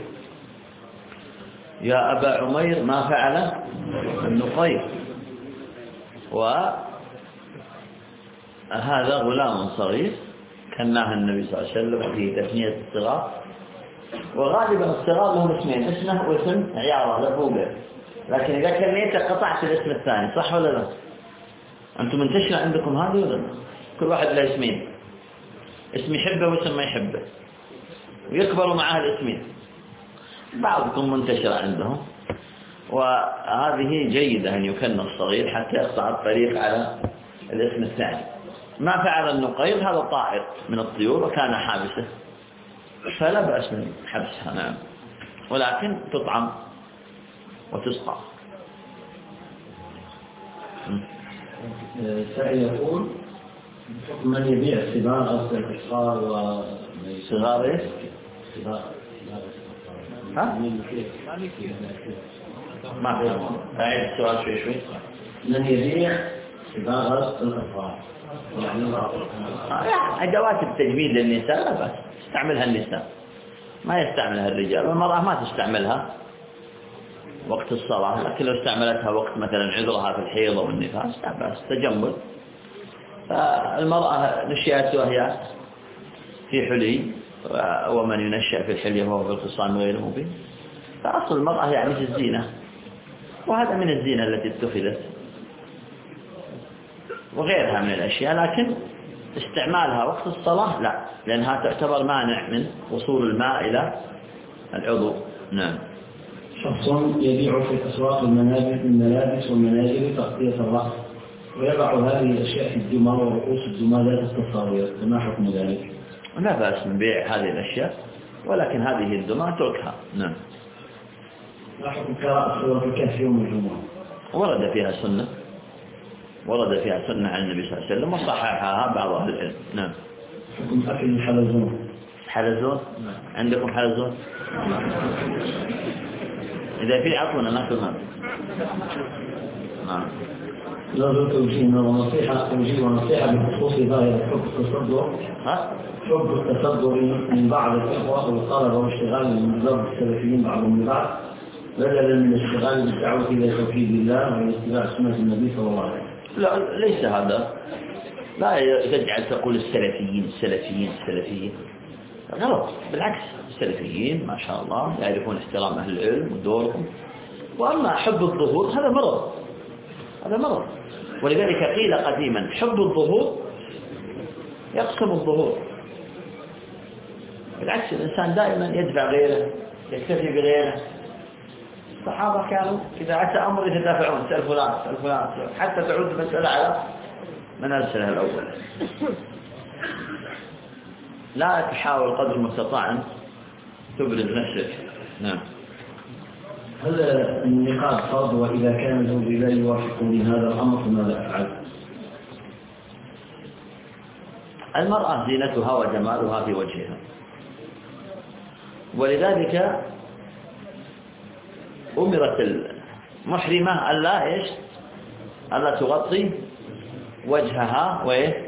يا أبا عمير ما فعل النقير، وهذا غلام صغير كناه النبي صلى الله عليه وسلم في تثنية الصغار، وغالبا الصغار لهم اسمين، اسمه واسم عياره لفوقه، لكن إذا كنيته قطعت الاسم الثاني، صح ولا لا؟ أنتم منتشر عندكم هذا ولا لا؟ كل واحد له اسمين، اسم يحبه واسم ما يحبه، ويكبروا معاه الاسمين. بعضكم منتشر عندهم، وهذه جيدة أن يكن الصغير حتى يقطع الطريق على الاسم الثاني. ما فعل النقيض، هذا طائر من الطيور وكان حابسه، فلا بأس من حبسها، نعم، ولكن تطعم وتسقى. سائل يقول من يبيع صغار الأصغار صغار ايش؟ صغار ها؟ ما فهم. أعيد السؤال شوي. من يبيع صغار الأصغار يعني أدوات التجميل للنساء لا بأس تستعملها النساء، ما يستعملها الرجال، والمرأة ما تستعملها وقت الصلاة، لكن لو استعملتها وقت مثلا عذرها في الحيض أو النفاس لا بأس، تجمل. فالمرأة نشأت وهي في حلي، ومن ينشأ في الحلي وهو في الخصام غير مبين، فأصل المرأة يعني في الزينة، وهذا من الزينة التي اتخذت وغيرها من الأشياء، لكن استعمالها وقت الصلاة لا، لأنها تعتبر مانع من وصول الماء إلى العضو. نعم. شخص يبيع في الأسواق الملابس والمنازل تغطية الرأس، ويضع هذه الأشياء في الدمى ورؤوس الدمى ذات التصاوير، فما حكم ذلك؟ لا بأس من بيع هذه الأشياء، ولكن هذه الدمى اتركها. نعم. ما حكم قراءة سورة الكهف يوم الجمعة؟ ورد فيها سنة عن النبي صلى الله عليه وسلم وصححها بعض أهل العلم. نعم. حكم أكل الحلزون؟ حلزون؟ عندكم حلزون؟ إذا في عطونا ناكل ماذا؟ نعم. لا توجيه ونصيحة بخصوص ظاهرة حب التصدر. حب التصدر من بعض الإخوة والطلبة واشتغال من ضرب السلفيين بعضهم ببعض، بدلا من الاشتغال بالدعوة إلى توحيد الله واتباع سنة النبي صلى الله عليه وسلم. لا ليس هذا، لا تجعل تقول السلفيين غلط، بالعكس السلفيين ما شاء الله يعرفون احترام أهل العلم ودورهم، وأما حب الظهور هذا مرض، ولذلك قيل قديما حب الظهور يقسم الظهور. بالعكس الإنسان دائما يدفع غيره، يكتفي بغيره. الصحابة كانوا إذا أتى أمر يتدافعون، سأل فلان حتى تعود المسألة على منازلها الأول. لا تحاول قدر المستطاع أن تبرز نفسك. نعم. هل النقاب فرض، وإذا كان زوجي لا يوافقني هذا الأمر فماذا أفعل؟ المرأة زينتها وجمالها في وجهها، ولذلك أمرت المحرمة ألا تغطي وجهها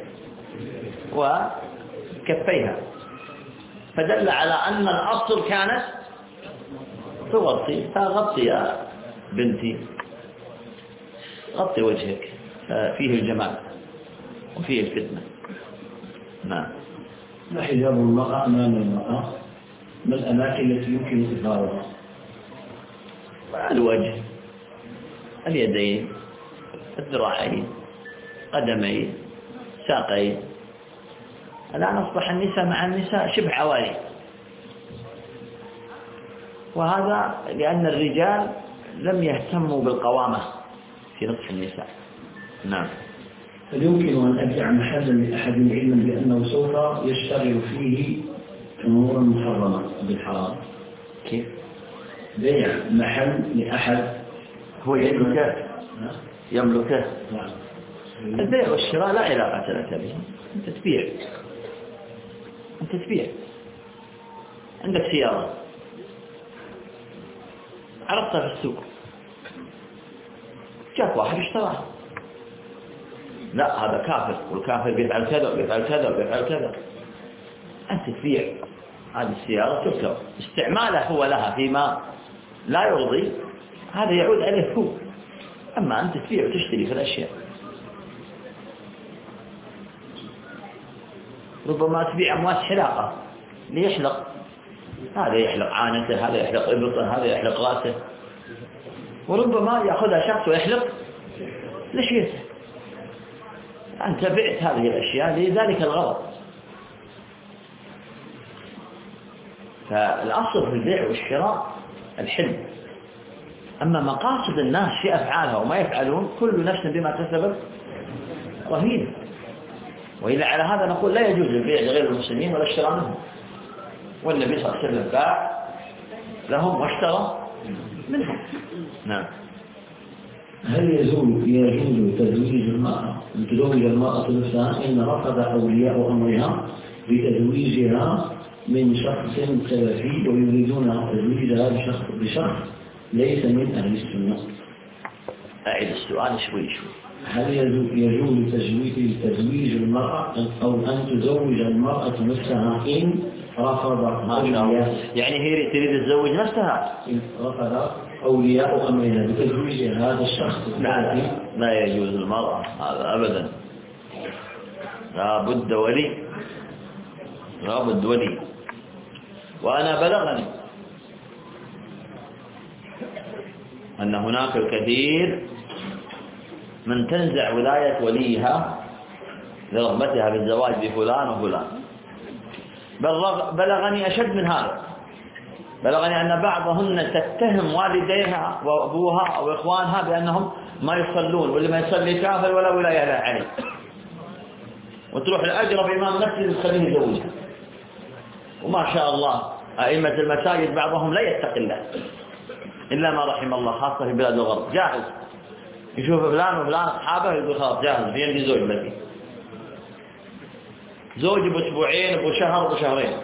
وكفيها، فدل على أن الأصل كانت تغطي، فغطي يا بنتي، غطي وجهك، فيه الجمال وفيه الفتنة. نعم. ما حجاب المرأة أمام المرأة؟ ما الأماكن التي يمكن إظهارها؟ الوجه، اليدين، الذراعين، قدمين، ساقين. الآن أصبح النساء مع النساء شبه عواري، وهذا لأن الرجال لم يهتموا بالقوامة في نصف النساء. نعم. هل يمكن أن أبيع محلا لأحد علما بأنه سوف يشتغل فيه أمورا محرمة بالحرام؟ كيف؟ بيع محل لأحد هو يملكه. نعم. البيع والشراء لا علاقة لك به، أنت تبيع. عندك سيارة عرضتها في السوق، جاء واحد اشتراها، لا هذا كافر، والكافر بيفعل كذا، أنت تبيع هذه السيارة، تركب استعماله هو لها فيما لا يرضي، هذا يعود عليه هو، أما أنت تبيع وتشتري في الأشياء. ربما تبيع أمواس حلاقة ليحلق هذا يحلق عانته، هذا يحلق إبطه، هذا يحلق رأسه، وربما يأخذها شخص ويحلق لحيته. أنت بعت هذه الأشياء لذلك الغرض. فالأصل في البيع والشراء الحل. أما مقاصد الناس في أفعالها وما يفعلون، كل نفس بما كسبت رهين. وإذا على هذا نقول لا يجوز البيع لغير المسلمين ولا الشراء منهم. والنبي صلى الله عليه وسلم باع لهم واشترى منهم. نعم. هل يجوز تزويج المرأة نفسها إن رفض أولياء أمرها بتزويجها من شخص سلفي ويريدون تزويجها بشخص ليس من أهل السنة؟ أعيد السؤال شوي. هل يجوز تزويج المرأة أو أن تزوج المرأة نفسها إن رفض أولياء، يعني هي تريد تزوج نفسها، إن رفض أولياء أمرها بتزويج هذا الشخص؟ لا يجوز المرأة هذا أبدا. لا بد ولي. وأنا بلغني أن هناك الكثير من تنزع ولاية وليها لرغبتها بالزواج بفلان وفلان. بلغني أشد من هذا، بلغني أن بعضهن تتهم والديها وأبوها أو إخوانها بأنهم ما يصلون، واللي ما يصلي كافر ولا ولاية له عليه، وتروح لأقرب إمام مسجد تخليه يزوجها. وما شاء الله أئمة المساجد بعضهم لا يتقي الله إلا ما رحم الله، خاصة في بلاد الغرب، جاهز يشوف فلان وفلان أصحابه يقول خلاص جاهز بيمدي زوج لك، زوج بأسبوعين بشهر بشهرين.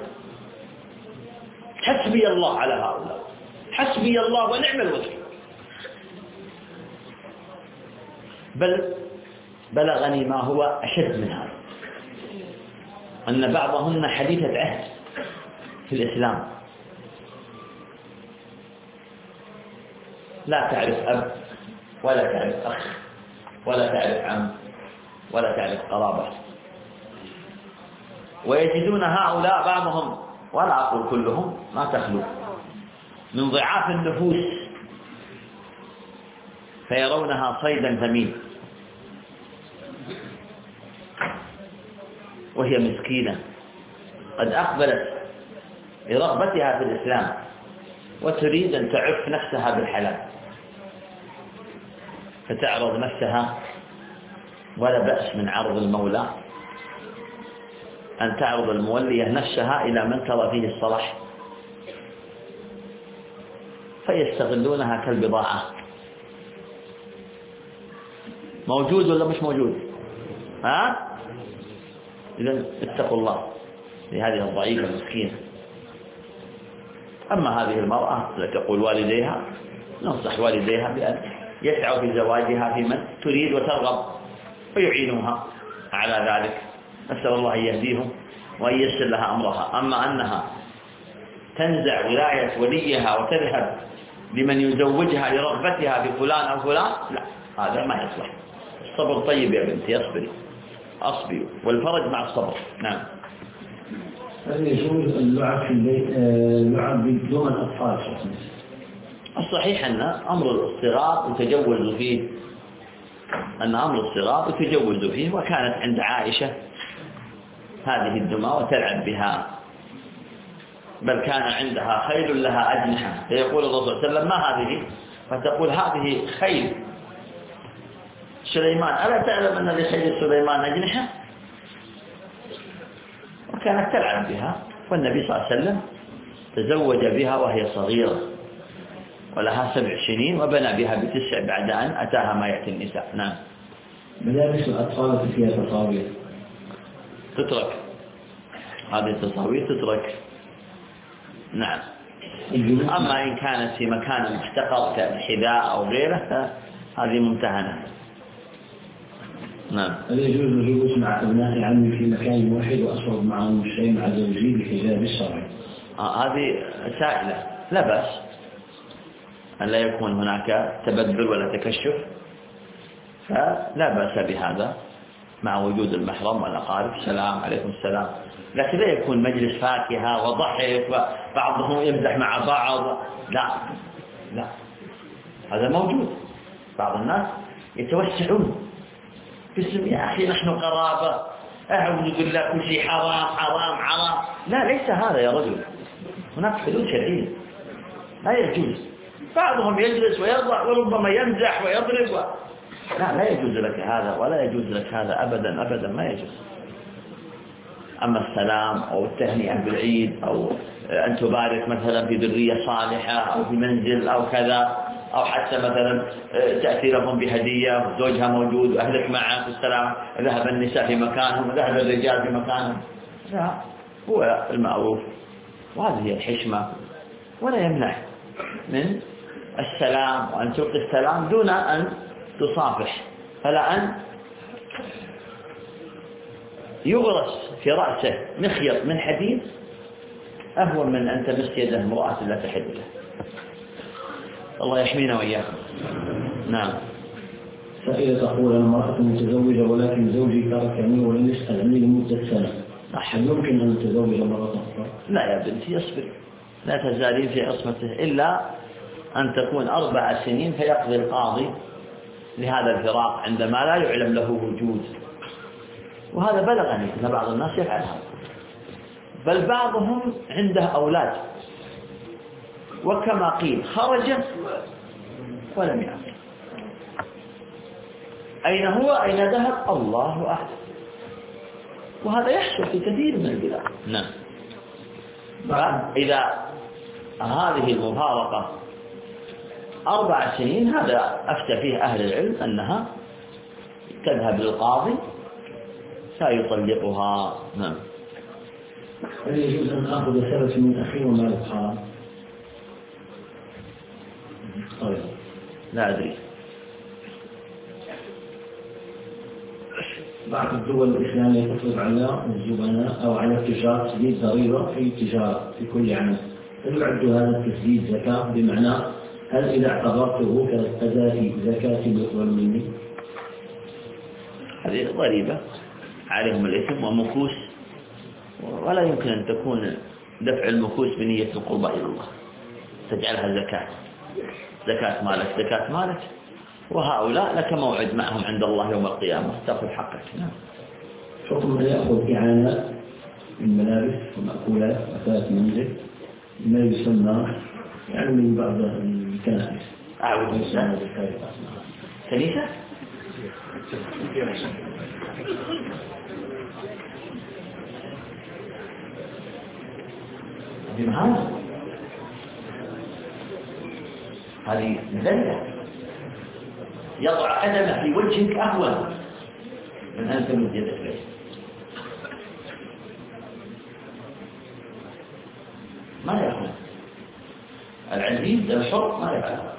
حسبي الله على هؤلاء، حسبي الله ونعم الوكيل. بل بلغني ما هو أشد من هذا، أن بعضهن حديثة عهد في الإسلام، لا تعرف أب ولا تعرف أخ ولا تعرف عم ولا تعرف قرابة، ويجدون هؤلاء بعضهم ولا أقول كلهم ما تخلو من ضعاف النفوس، فيرونها صيدا ثمين وهي مسكينة قد أقبلت لرغبتها في الإسلام وتريد أن تعف نفسها بالحلال، فتعرض نفسها، ولا بأس من عرض المولى أن تعرض المولية نفسها إلى من ترى فيه الصلاح، فيستغلونها كالبضاعة. موجود ولا مش موجود؟ إذن اتقوا الله لهذه الضعيفة المسكينة. أما هذه المرأة تقول والديها، ننصح والديها بأن يسعوا في زواجها في من تريد وترغب ويعينوها على ذلك. نسأل الله أن يهديهم وأن ييسر لها أمرها. أما أنها تنزع ولاية وليها وتذهب لمن يزوجها لرغبتها بفلان أو فلان، لا، هذا ما يصلح. الصبر طيب يا بنتي، أصبري والفرج مع الصبر. نعم. هل يجوز اللعب في البيت، اللعب بدون الأطفال؟ الصحيح أن أمر الصغار يتجوز فيه، وكانت عند عائشة هذه الدمى وتلعب بها، بل كان عندها خيل لها أجنحة، فيقول الرسول صلى الله عليه وسلم ما هذه؟ فتقول هذه خيل سليمان، ألا تعلم أن لخيل سليمان أجنحة؟ وكانت تلعب بها، والنبي صلى الله عليه وسلم تزوج بها وهي صغيرة ولها 7 سنين، وبنى بها ب9 بعد أن أتاها ما يأتي النساء. نعم. ملابس الأطفال فيها تصاوير تترك، هذه التصاوير تترك. نعم. أما إن كانت في مكان محتقر كالحذاء أو غيره فهذه ممتهنة. نعم. هل يجوز الجلوس مع أبناء عمي في مكان واحد وأشرب معهم الشاي مع زوجي بحجاب الشرعي؟ هذه سائلة، لا بأس أن لا يكون هناك تبذل ولا تكشف، فلا بأس بهذا. مع وجود المحرم والأقارب السلام عليكم السلام، لكن لا يكون مجلس فاكهة وضحك وبعضهم يمزح مع بعض، لا لا، هذا موجود. بعض الناس يتوسعون باسم يا أخي نحن قرابة، أعوذ بالله كل شيء حرام حرام حرام، لا ليس هذا يا رجل، هناك حدود شرعية لا يجوز. بعضهم يجلس ويضع وربما يمزح ويضرب لا يجوز لك هذا ولا يجوز لك هذا أبدا أبدا، ما يجوز. أما السلام أو التهنئة بالعيد أو أن تبارك مثلا في ذرية صالحة أو في منزل أو كذا، أو حتى مثلا تأتي لهم بهدية وزوجها موجود وأهلك معه السلام، ذهب النساء في مكانهم وذهب الرجال في مكانهم، لا، هو المعروف وهذه هي الحشمة. ولا يمنع من السلام وأن تلقي السلام دون أن تصافح، فلا أن يغرس في رأسه مخيط من حديد أهون من أن تمس يده امرأة لا تحل له. الله يحمينا وإياكم. نعم. سائلة تقول المرأة متزوجة ولكن زوجي تركني ولم يسأل عني لمدة سنة، هل يمكن أن نتزوج مرة أخرى؟ لا يا بنتي اصبري، لا تزالين في عصمته إلا أن تكون 4 سنين فيقضي القاضي لهذا الفراق عندما لا يعلم له وجود. وهذا بلغني أن بعض الناس يفعل هذا، بل بعضهم عنده أولاد وكما قيل خرج ولم يعد. أين هو أين ذهب الله أعلم، وهذا يحصل في كثير من البلاد. نعم. فإذا هذه المفارقة 4 سنين هذا أفتى فيه أهل العلم أنها تذهب للقاضي فيطلقها. نعم. هل يجوز أن أخذ ثلث من أخي ومال حرام؟ لا أدري. بعض الدول الإسلامية تفرض على الزبناء أو على التجار تسديد ضريبة في التجارة في كل عام، هل يعد هذا التسديد زكاة؟ بمعنى هل إذا اعتبرته كأداة زكاة يقبل مني؟ هذه ضريبة عليهم الإثم ومكوس، ولا يمكن أن تكون دفع المكوس بنية القربى إلى الله، تجعلها زكاة مالك زكاة مالك، وهؤلاء لك موعد معهم عند الله يوم القيامة تأخذ حقك. نعم. حكم من يأخذ إعانات من ملابس ومأكولات أثاث منزل ما يسمى يعني من بعض الكنائس. أعوذ بالله. كنيسة؟ هذه مذلة، يضع قدمه في وجهك أهون من أن تمد يدك له. ما يفعل العزيز الحر، ما يفعل هذا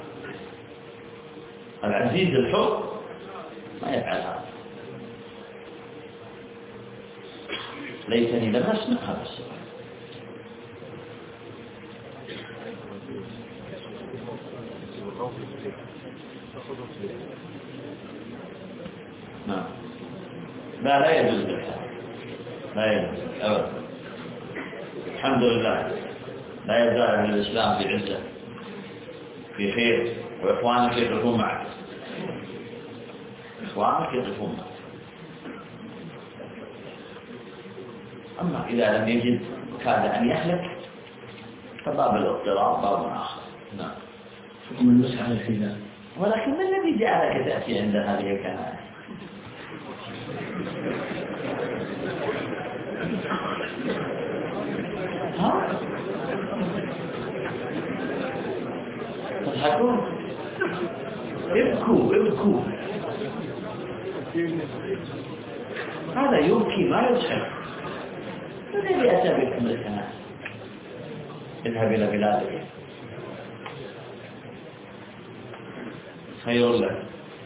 العزيز الحر، ما يفعل هذا. ليتني لم أسمع هذا السؤال. نعم. لا يجوز الحال، لا يجوز أبدا. الحمد لله لا يزال أهل الإسلام في عزة في خير، وإخوانك يقفون معك، إخوانك يقفون معك. أما إذا لم يجد كاد أن يهلك فباب الاضطراب باب آخر. نعم. حكم المسح على الحذاء. ولكن ما الذي جعلك تأتي عند هذه الكنائس؟ ها؟ تضحكون؟ ابكوا. هذا يبكي ما يضحك. الذي أتى بكم الكنائس؟ اذهب إلى بلادك خير لك.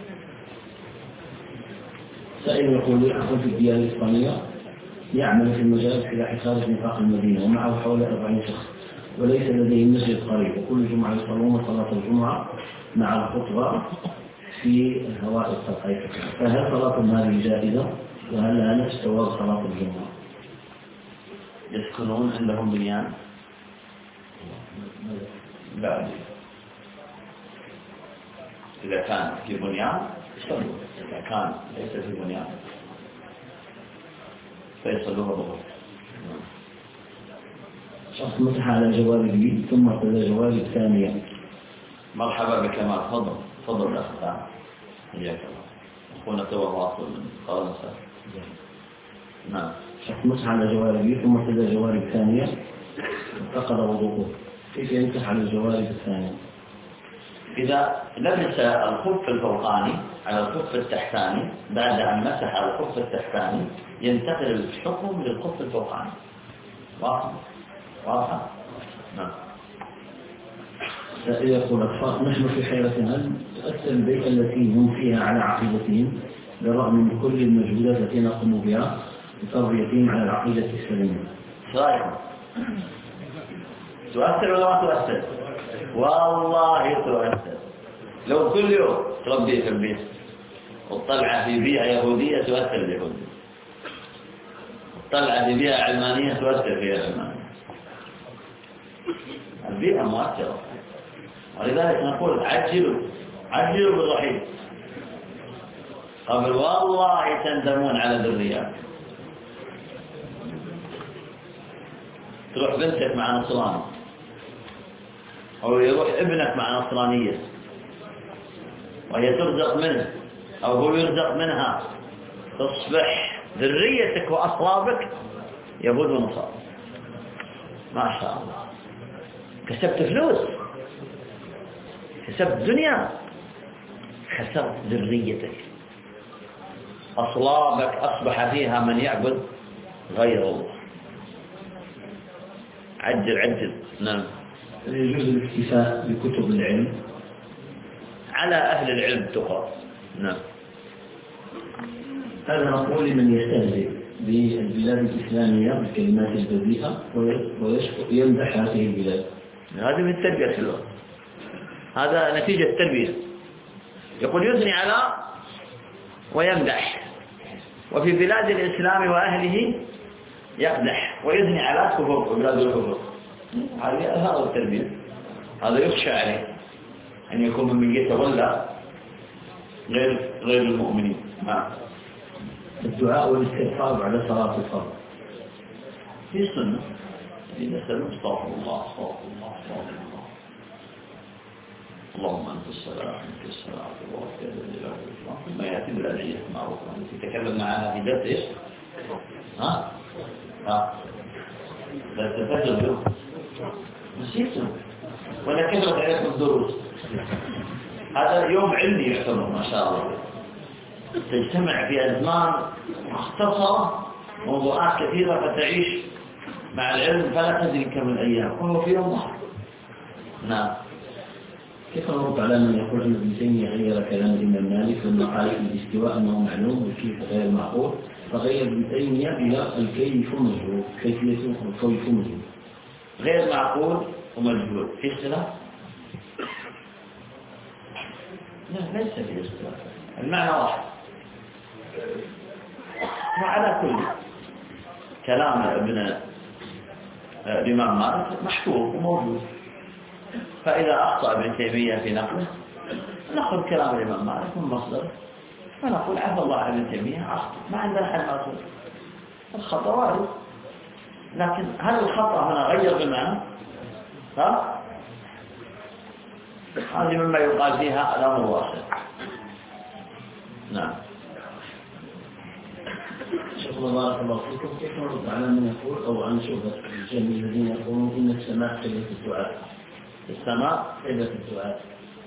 سائل يقول أخ في الديانة الإسبانية يعمل في المجال إلى حصار نفاق المدينة ومعه حوالي 40 شخص، وليس لديه مسجد قريب، وكل جمعة يصلون صلاة الجمعة مع الخطبة في الهواء السطحي، فهل صلاتهم هذه جائزة؟ وهل لها نفس ثواب صلاة الجمعة؟ يسكنون عندهم بنيان؟ لا، إذا كان في بنيان يصلوا، إذا كان ليس في بنيان فيصلوا بالظهر. شخص مسح على جواره ثم ارتدى جواره ثانية. مرحبا بك، ما تفضل أخذ حياك الله، أخونا تو واصل من فرنسا. نعم. شخص مسح على جواره ثم ارتدى جواره الثانية فقد وضوءه، كيف يمسح على الجوارب الثانية؟ إذا لبس الخف الفوقاني على الخف التحتاني بعد أن مسح على الخف التحتاني ينتقل الحكم للخف الفوقاني. واضح؟ نعم. يقول الأطفال: نحن في حيرة، هل تؤثر البيئة التي هم فيها على عقيدتهم بالرغم من كل المجهودات التي نقوم بها لتربيتهم على العقيدة السليمة؟ رأيكم تؤثر ولا ما تؤثر؟ والله تؤثر. لو كل يوم تربيه في البيت وتطلع في بيئة يهودية تؤثر اليهودية، وتطلع في بيئة علمانية تؤثر فيها العلمانية. البيئة مؤثرة، ولذلك نقول عجلوا بالرحيل قبل والله تندمون على ذرياتكم. تروح بنتك مع نصراني أو يروح ابنك مع نصرانية وهي ترزق منه أو هو يرزق منها، تصبح ذريتك وأصلابك يهود ونصارى. ما شاء الله، كسبت فلوس، كسبت دنيا، خسرت ذريتك. أصلابك أصبح فيها من يعبد غير الله. عجل. نعم. يجوز الاكتفاء بكتب العلم على أهل العلم تقرأ. نعم. هذا نقول لمن يستهزئ بالبلاد الإسلامية بالكلمات البذيئة ويمدح هذه البلاد. هذه من التربية الحلوة، هذا نتيجة التربية. يقول يثني على ويمدح، وفي بلاد الإسلام وأهله يقدح ويثني على كفر وبلاد الكفر. هذا التربية، هذا يخشى عليه أن يكون من يتولى غير المؤمنين. الدعاء والاستغفار على صلاة الفرض في سنة، إذا سلم استغفر الله اللهم أنت السلام أنت السلام تبارك يا ذا الجلال والإكرام، ثم يأتي بالأدعية معروفة التي تكلمنا عنها في درس إيش؟ لا تفجر اليوم نسيتم ولا كثرت عليكم الدروس. هذا يوم علمي يعتبر ما شاء الله، تجتمع في أزمان مختصرة موضوعات كثيرة فتعيش مع العلم فلا تدري كم الأيام وهو في يوم واحد. نعم. كيف نرد على من يقول أن ابن تيمية غير كلام الإمام مالك لما قال في الاستواء أنه معلوم والكيف غير معقول، فغير ابن تيمية إلى الكيف مجهول، كيفية الكيف مجهول. غير معقول ومجهول في اختلاف؟ لا، ليس في اختلاف، المعنى واحد. وعلى كل كلام ابن الإمام مالك محفوظ وموجود، فإذا أخطأ ابن تيمية في نقله نأخذ كلام الإمام مالك من مصدره فنقول عفى الله عن ابن تيمية أخطأ، ما عندنا حل مأخوذ، الخطأ وارد، لكن هل الخطأ هنا غير بالمعنى؟ هذه مما يقال فيها الأمر واسع. نعم. شكرا بارك الله فيكم. كيف نرد على من يقول أو عن شبهة الجميع الذين يقولون إن السماء قبلة الدعاء؟ السماء قبلة الدعاء.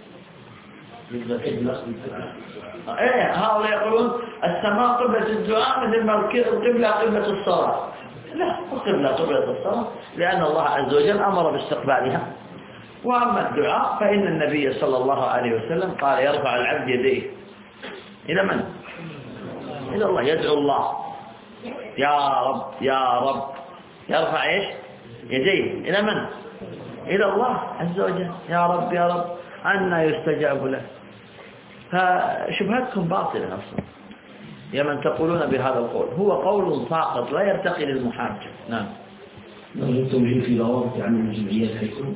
هؤلاء يقولون السماء قبلة الدعاء مثل ما القبلة قبلة الصلاة. لا، القبلة قبلة الصلاة لأن الله عز وجل أمر باستقبالها، وأما الدعاء فإن النبي صلى الله عليه وسلم قال يرفع العبد يديه إلى من؟ إلى الله، يدعو الله يا رب يا رب، يرفع إيش؟ يديه إلى من؟ إلى الله عز وجل، يا رب يا رب أن يستجاب له. فشبهتكم باطلة أصلا، يا من تقولون بهذا القول هو قول ساقط لا يرتقي للمحاج. نعم. نرجو التوجيه في ضوابط عمل الجمعيات حيكون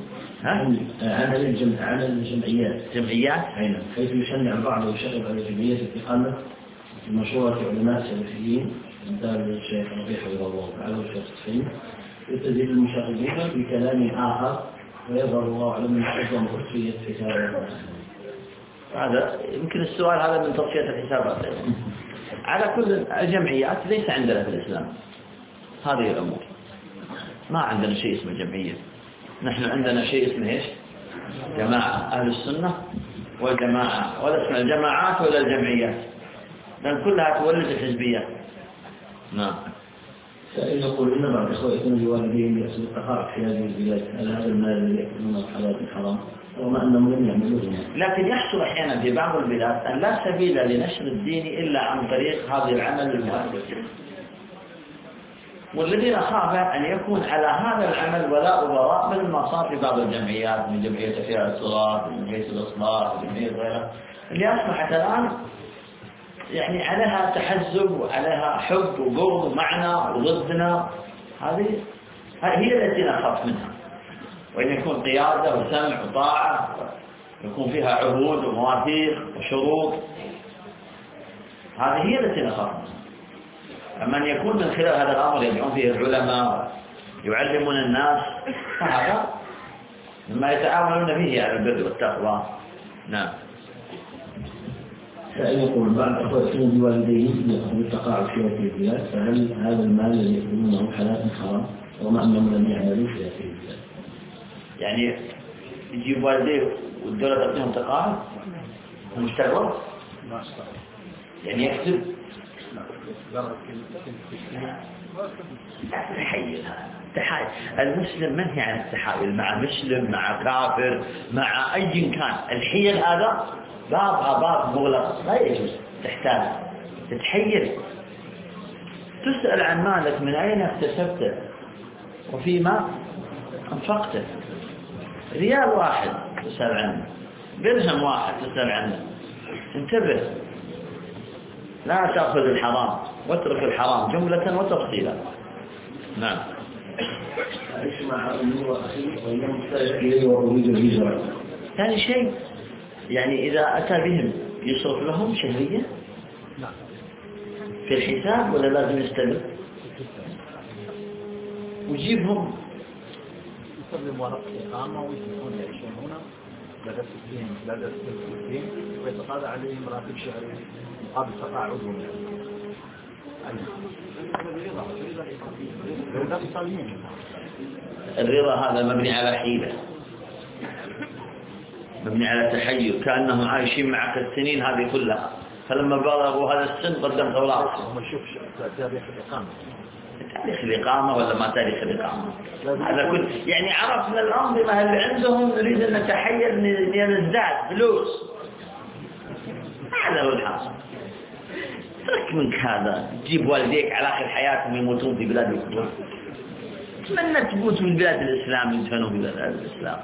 عمل الجمعيات حيث يشنع البعض ويشغل على جمعية الإقامة مشروعة علماء سلفيين مثال الشيخ ربيع حفظه الله تعالى والشيخ الصفين، يستزيد المشاهدين بكلام آخر ويظهر الله أعلم من حفظ تصفية حسابات. هذا يمكن السؤال هذا من تصفية الحسابات. على كل الجمعيات ليس عندنا في الإسلام هذه الأمور، ما عندنا شيء اسمه جمعية. نحن عندنا شيء اسمه إيش؟ جماعة أهل السنة والجماعة، ولا اسمها الجماعات ولا الجمعيات، لأن كلها تولد الحزبيات. نعم. سائل يقول إن بعض إخوتنا الوالدين يحصل التقاعد في هذه البلاد، هل هذا المال الذي يأكلونه حلال حرام؟ رغم أنهم لم يعملوه. لكن يحصل أحيانا في بعض البلاد أن لا سبيل لنشر الدين إلا عن طريق هذا العمل المؤثر، والذين خاف أن يكون على هذا العمل ولاء وبراء مثل ما صار في بعض الجمعيات، من جمعية أحياء الصغار، من جمعية الإصلاح، من جمعية غيرها، اللي أصبحت الآن يعني عليها تحزب وعليها حب وبغض ومعنى وضدنا. هذه هي التي نخاف منها، وأن يكون قيادة وسمع وطاعة، يكون فيها عهود ومواثيق وشروط، هذه هي التي نخاف منها. أما أن يكون من خلال هذا الأمر يدعون فيه العلماء يعلمون الناس، فهذا مما يتعاونون فيه على البر والتقوى. نعم. سائل يقول بعض أخواتنا بوالديهم يأخذ التقاعد في هذه البلاد، فهل هذا المال الذي يأكلونه حلال حرام وما أنهم لم يعملوا في هذه البلاد؟ يعني يجيب والديه والدولة تعطيهم تقاعد ومشتغل يعني يكتب تحايل. المسلم منهي عن التحايل مع مسلم مع كافر مع أي كان. الحيل هذا باب مغلق لا يجوز. تحتاج تتحيل، تسأل عن مالك من أين اكتسبته وفيما أنفقته. ريال واحد تسأل عنه، درهم واحد تسأل عنه. انتبه، لا تأخذ الحرام واترك الحرام جملة وتفصيلا. نعم. أعيش مع أمي وأخي وهي محتاجة إلي وأريد الهجرة. ثاني شيء يعني إذا أتى بهم يصرف لهم شهريا في الحساب ولا لازم يستلم ويجيبهم يسلم ورق إقامة ويسلمون يعيشون هنا لدى السلسلين ويتقاضى عليهم راتب شهري مقابل تقاعدهم. الرضا هذا مبني على حيلة، مبني على تحيل، كأنهم عايشين معك السنين هذه كلها، فلما بلغوا هذا السن قدمت أوراقهم. هم شوف تاريخ الإقامة، تاريخ الإقامة ولا ما تاريخ الإقامة، هذا كل يعني عرفنا الأنظمة اللي عندهم، نريد أن نتحيل نزداد فلوس. هذا هو الحاصل. ترك منك هذا، تجيب والديك على آخر حياتهم يموتون في بلاد الكفر، تمنى تموت من بلاد الإسلام يدفنوا في بلاد الإسلام.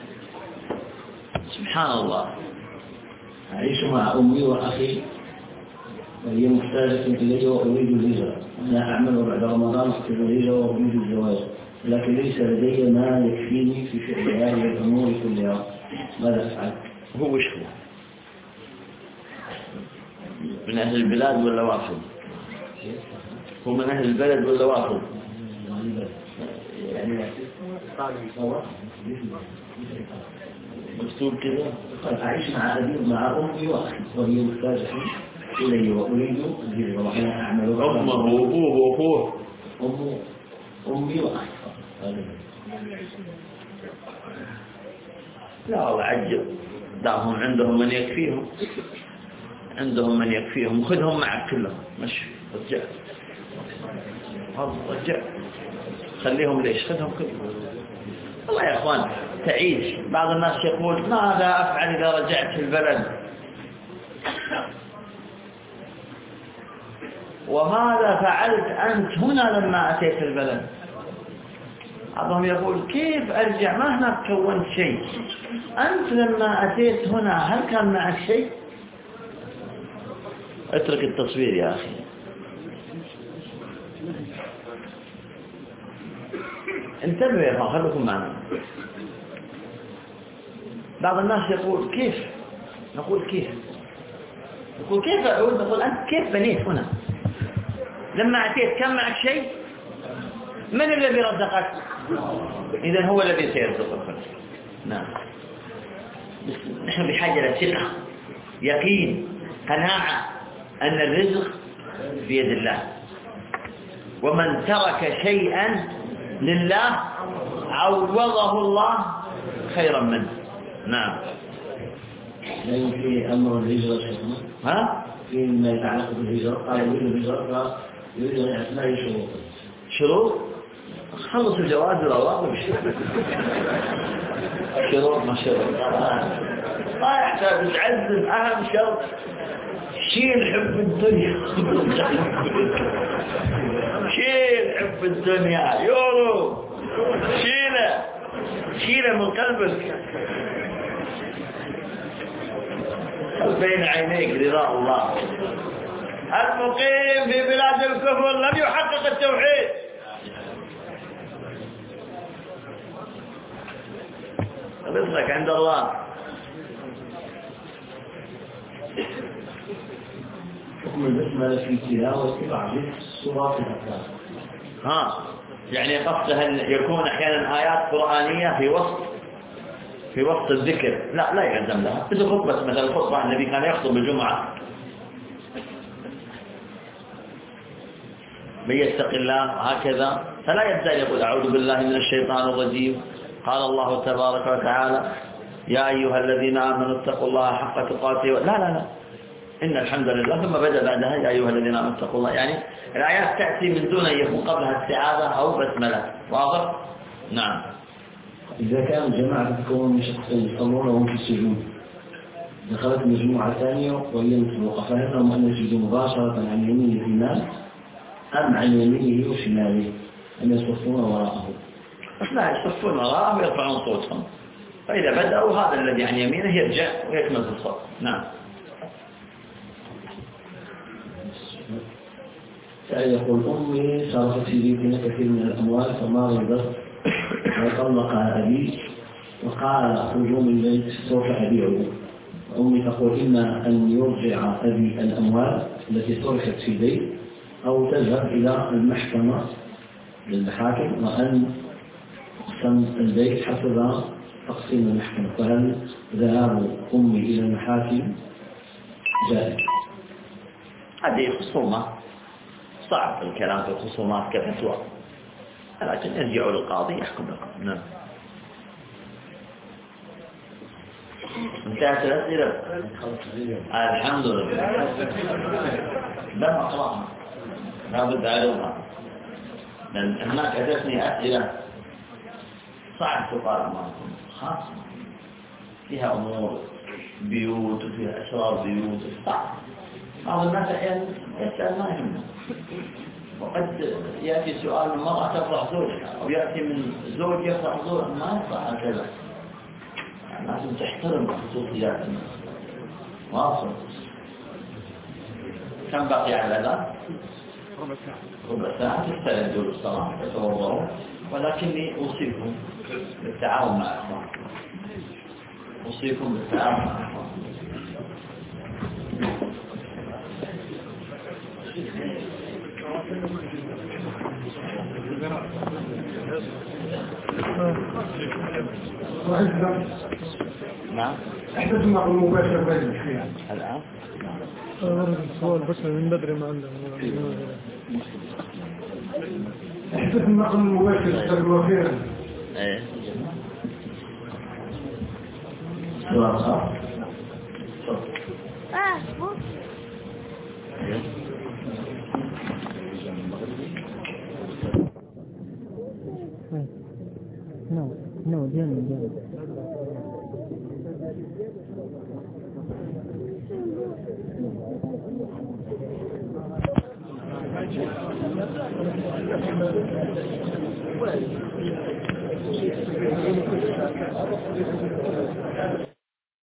سبحان الله. أعيش مع أمي وأخي وهي محتاجة إلي وأريد الهجرة. أنا أعمل بعد رمضان أحسب الهجرة وأريد الزواج، لكن ليس لدي ما يكفيني في فعل هذه الأمور كلها، ماذا أفعل؟ هو وش هو؟ من أهل البلاد ولا وافد؟ هو من أهل البلد ولا وافد؟ يعني مكتوب كذا. أعيش مع أمي وأخي وهي محتاجة إلي وأريد الهجرة وأنا أعمل أمه وأبوه وأخوه. أمي وأخي. لا والله عجب، دعهم عندهم من يكفيهم، عندهم من يكفيهم، خذهم معك كلهم، مش رجع رجع خليهم ليش، خذهم كلهم. والله يا أخوان تعيش. بعض الناس يقول ماذا أفعل إذا رجعت في البلد، وماذا فعلت أنت هنا لما أتيت البلد؟ بعضهم يقول كيف أرجع ما هناك كونت شيء، أنت لما أتيت هنا هل كان معك شيء؟ اترك التصوير يا أخي. انتبهوا يا أخوان، خليكم معنا. بعض الناس يقول كيف؟ نقول كيف؟ نقول كيف أعود؟ نقول أنت كيف بنيت هنا؟ لما أتيت كان معك شيء؟ من الذي رزقك؟ إذن هو الذي سيرزقك. نعم. نحن بحاجة لثقة، يقين، قناعة أن الرزق بيد الله، ومن ترك شيئا لله عوضه الله خيرا منه. نعم. لا يمكن أمر الهجرة شيخنا؟ ها؟ فيما يتعلق بالهجرة قال يريد الهجرة يريد أن يعتنى شروط. شروط؟ خلص الجواز والله ومشي. شروط ما شروط ما يحتاج تعزم. أهم شرط شيل حب الدنيا. شيل حب الدنيا يورو، شيله من قلبك، بين عينيك رضا الله. المقيم في بلاد الكفر لم يحقق التوحيد. رزقك عند الله. حكم البسملة في تلاوة بعض سورات الأفلام. يعني قصدها أن يكون أحيانا آيات قرآنية في وسط الذكر، لا يلزم لها. مثل خطبة، مثل الخطبة النبي كان يخطب الجمعة: من يتق الله هكذا، فلا يبدأ يقول أعوذ بالله من الشيطان الرجيم، قال الله تبارك وتعالى يا أيها الذين آمنوا اتقوا الله حق تقاته. لا إن الحمد لله، ثم بدأ بعدها يا أيها الذين آمنوا اتقوا الله. يعني الآيات تأتي من دون أن يكون قبلها استعاذة أو بسملة. واضح؟ نعم. إذا كان الجماعة تتكون من شخصين يصلون وهم في السجود، دخلت مجموعة ثانية وهي مطلقة، فهمهم أن يسجدوا مباشرة عن يمين الإمام أم عن يمينه وشماله، أن يصفون وراءه؟ لا، يصفون وراءه ويرفعون صوتهم، فإذا بدأوا هذا الذي عن يمينه يرجع ويكمل الصوت. نعم. سأل يقول أمي صرفت في بيتنا كثير من الأموال فما رضت وطلقها أبي وقال اخرجوا من البيت سوف أبيعه. وأمي تقول إما أن يرجع أبي الأموال التي صرفت في البيت أو تذهب إلى المحكمة للمحاكم وأن تقسم البيت حسب تقسيم المحكمة. فهل ذهاب أمي إلى المحاكم جائز؟ هذه خصومة، صعب الكلام في الخصومات كفتوى، لكن ارجعوا للقاضي يحكم لكم. نعم. انتهت الأسئلة؟ الحمد لله. لم أقرأها، لا بد عليها، لأن هناك أتتني أسئلة صعب تقال معكم، خاصة فيها أمور بيوت وفيها أسرار بيوت، صعب. بعض الناس أحيانا يسأل ما يهمه، وقد يأتي سؤال من مرأة تفرح زوجها، أو يأتي من زوج يفرح زوجها، ما يفرح هكذا. لازم تحترم خصوصيات الناس. واصل. كم بقي على ذلك؟ ربع ساعة. تستعدوا للصلاة تتوضؤوا، ولكني أوصيكم بالتعاون مع الإخوان. أوصيكم بالتعاون مع الإخوان. نعم. احدث معه المباشر بين الحياة الآن ورد السؤال بس من بدري ما عنده. احدث معه المباشر استغلوا خيرا. ايه سؤال صح؟ No, Diana.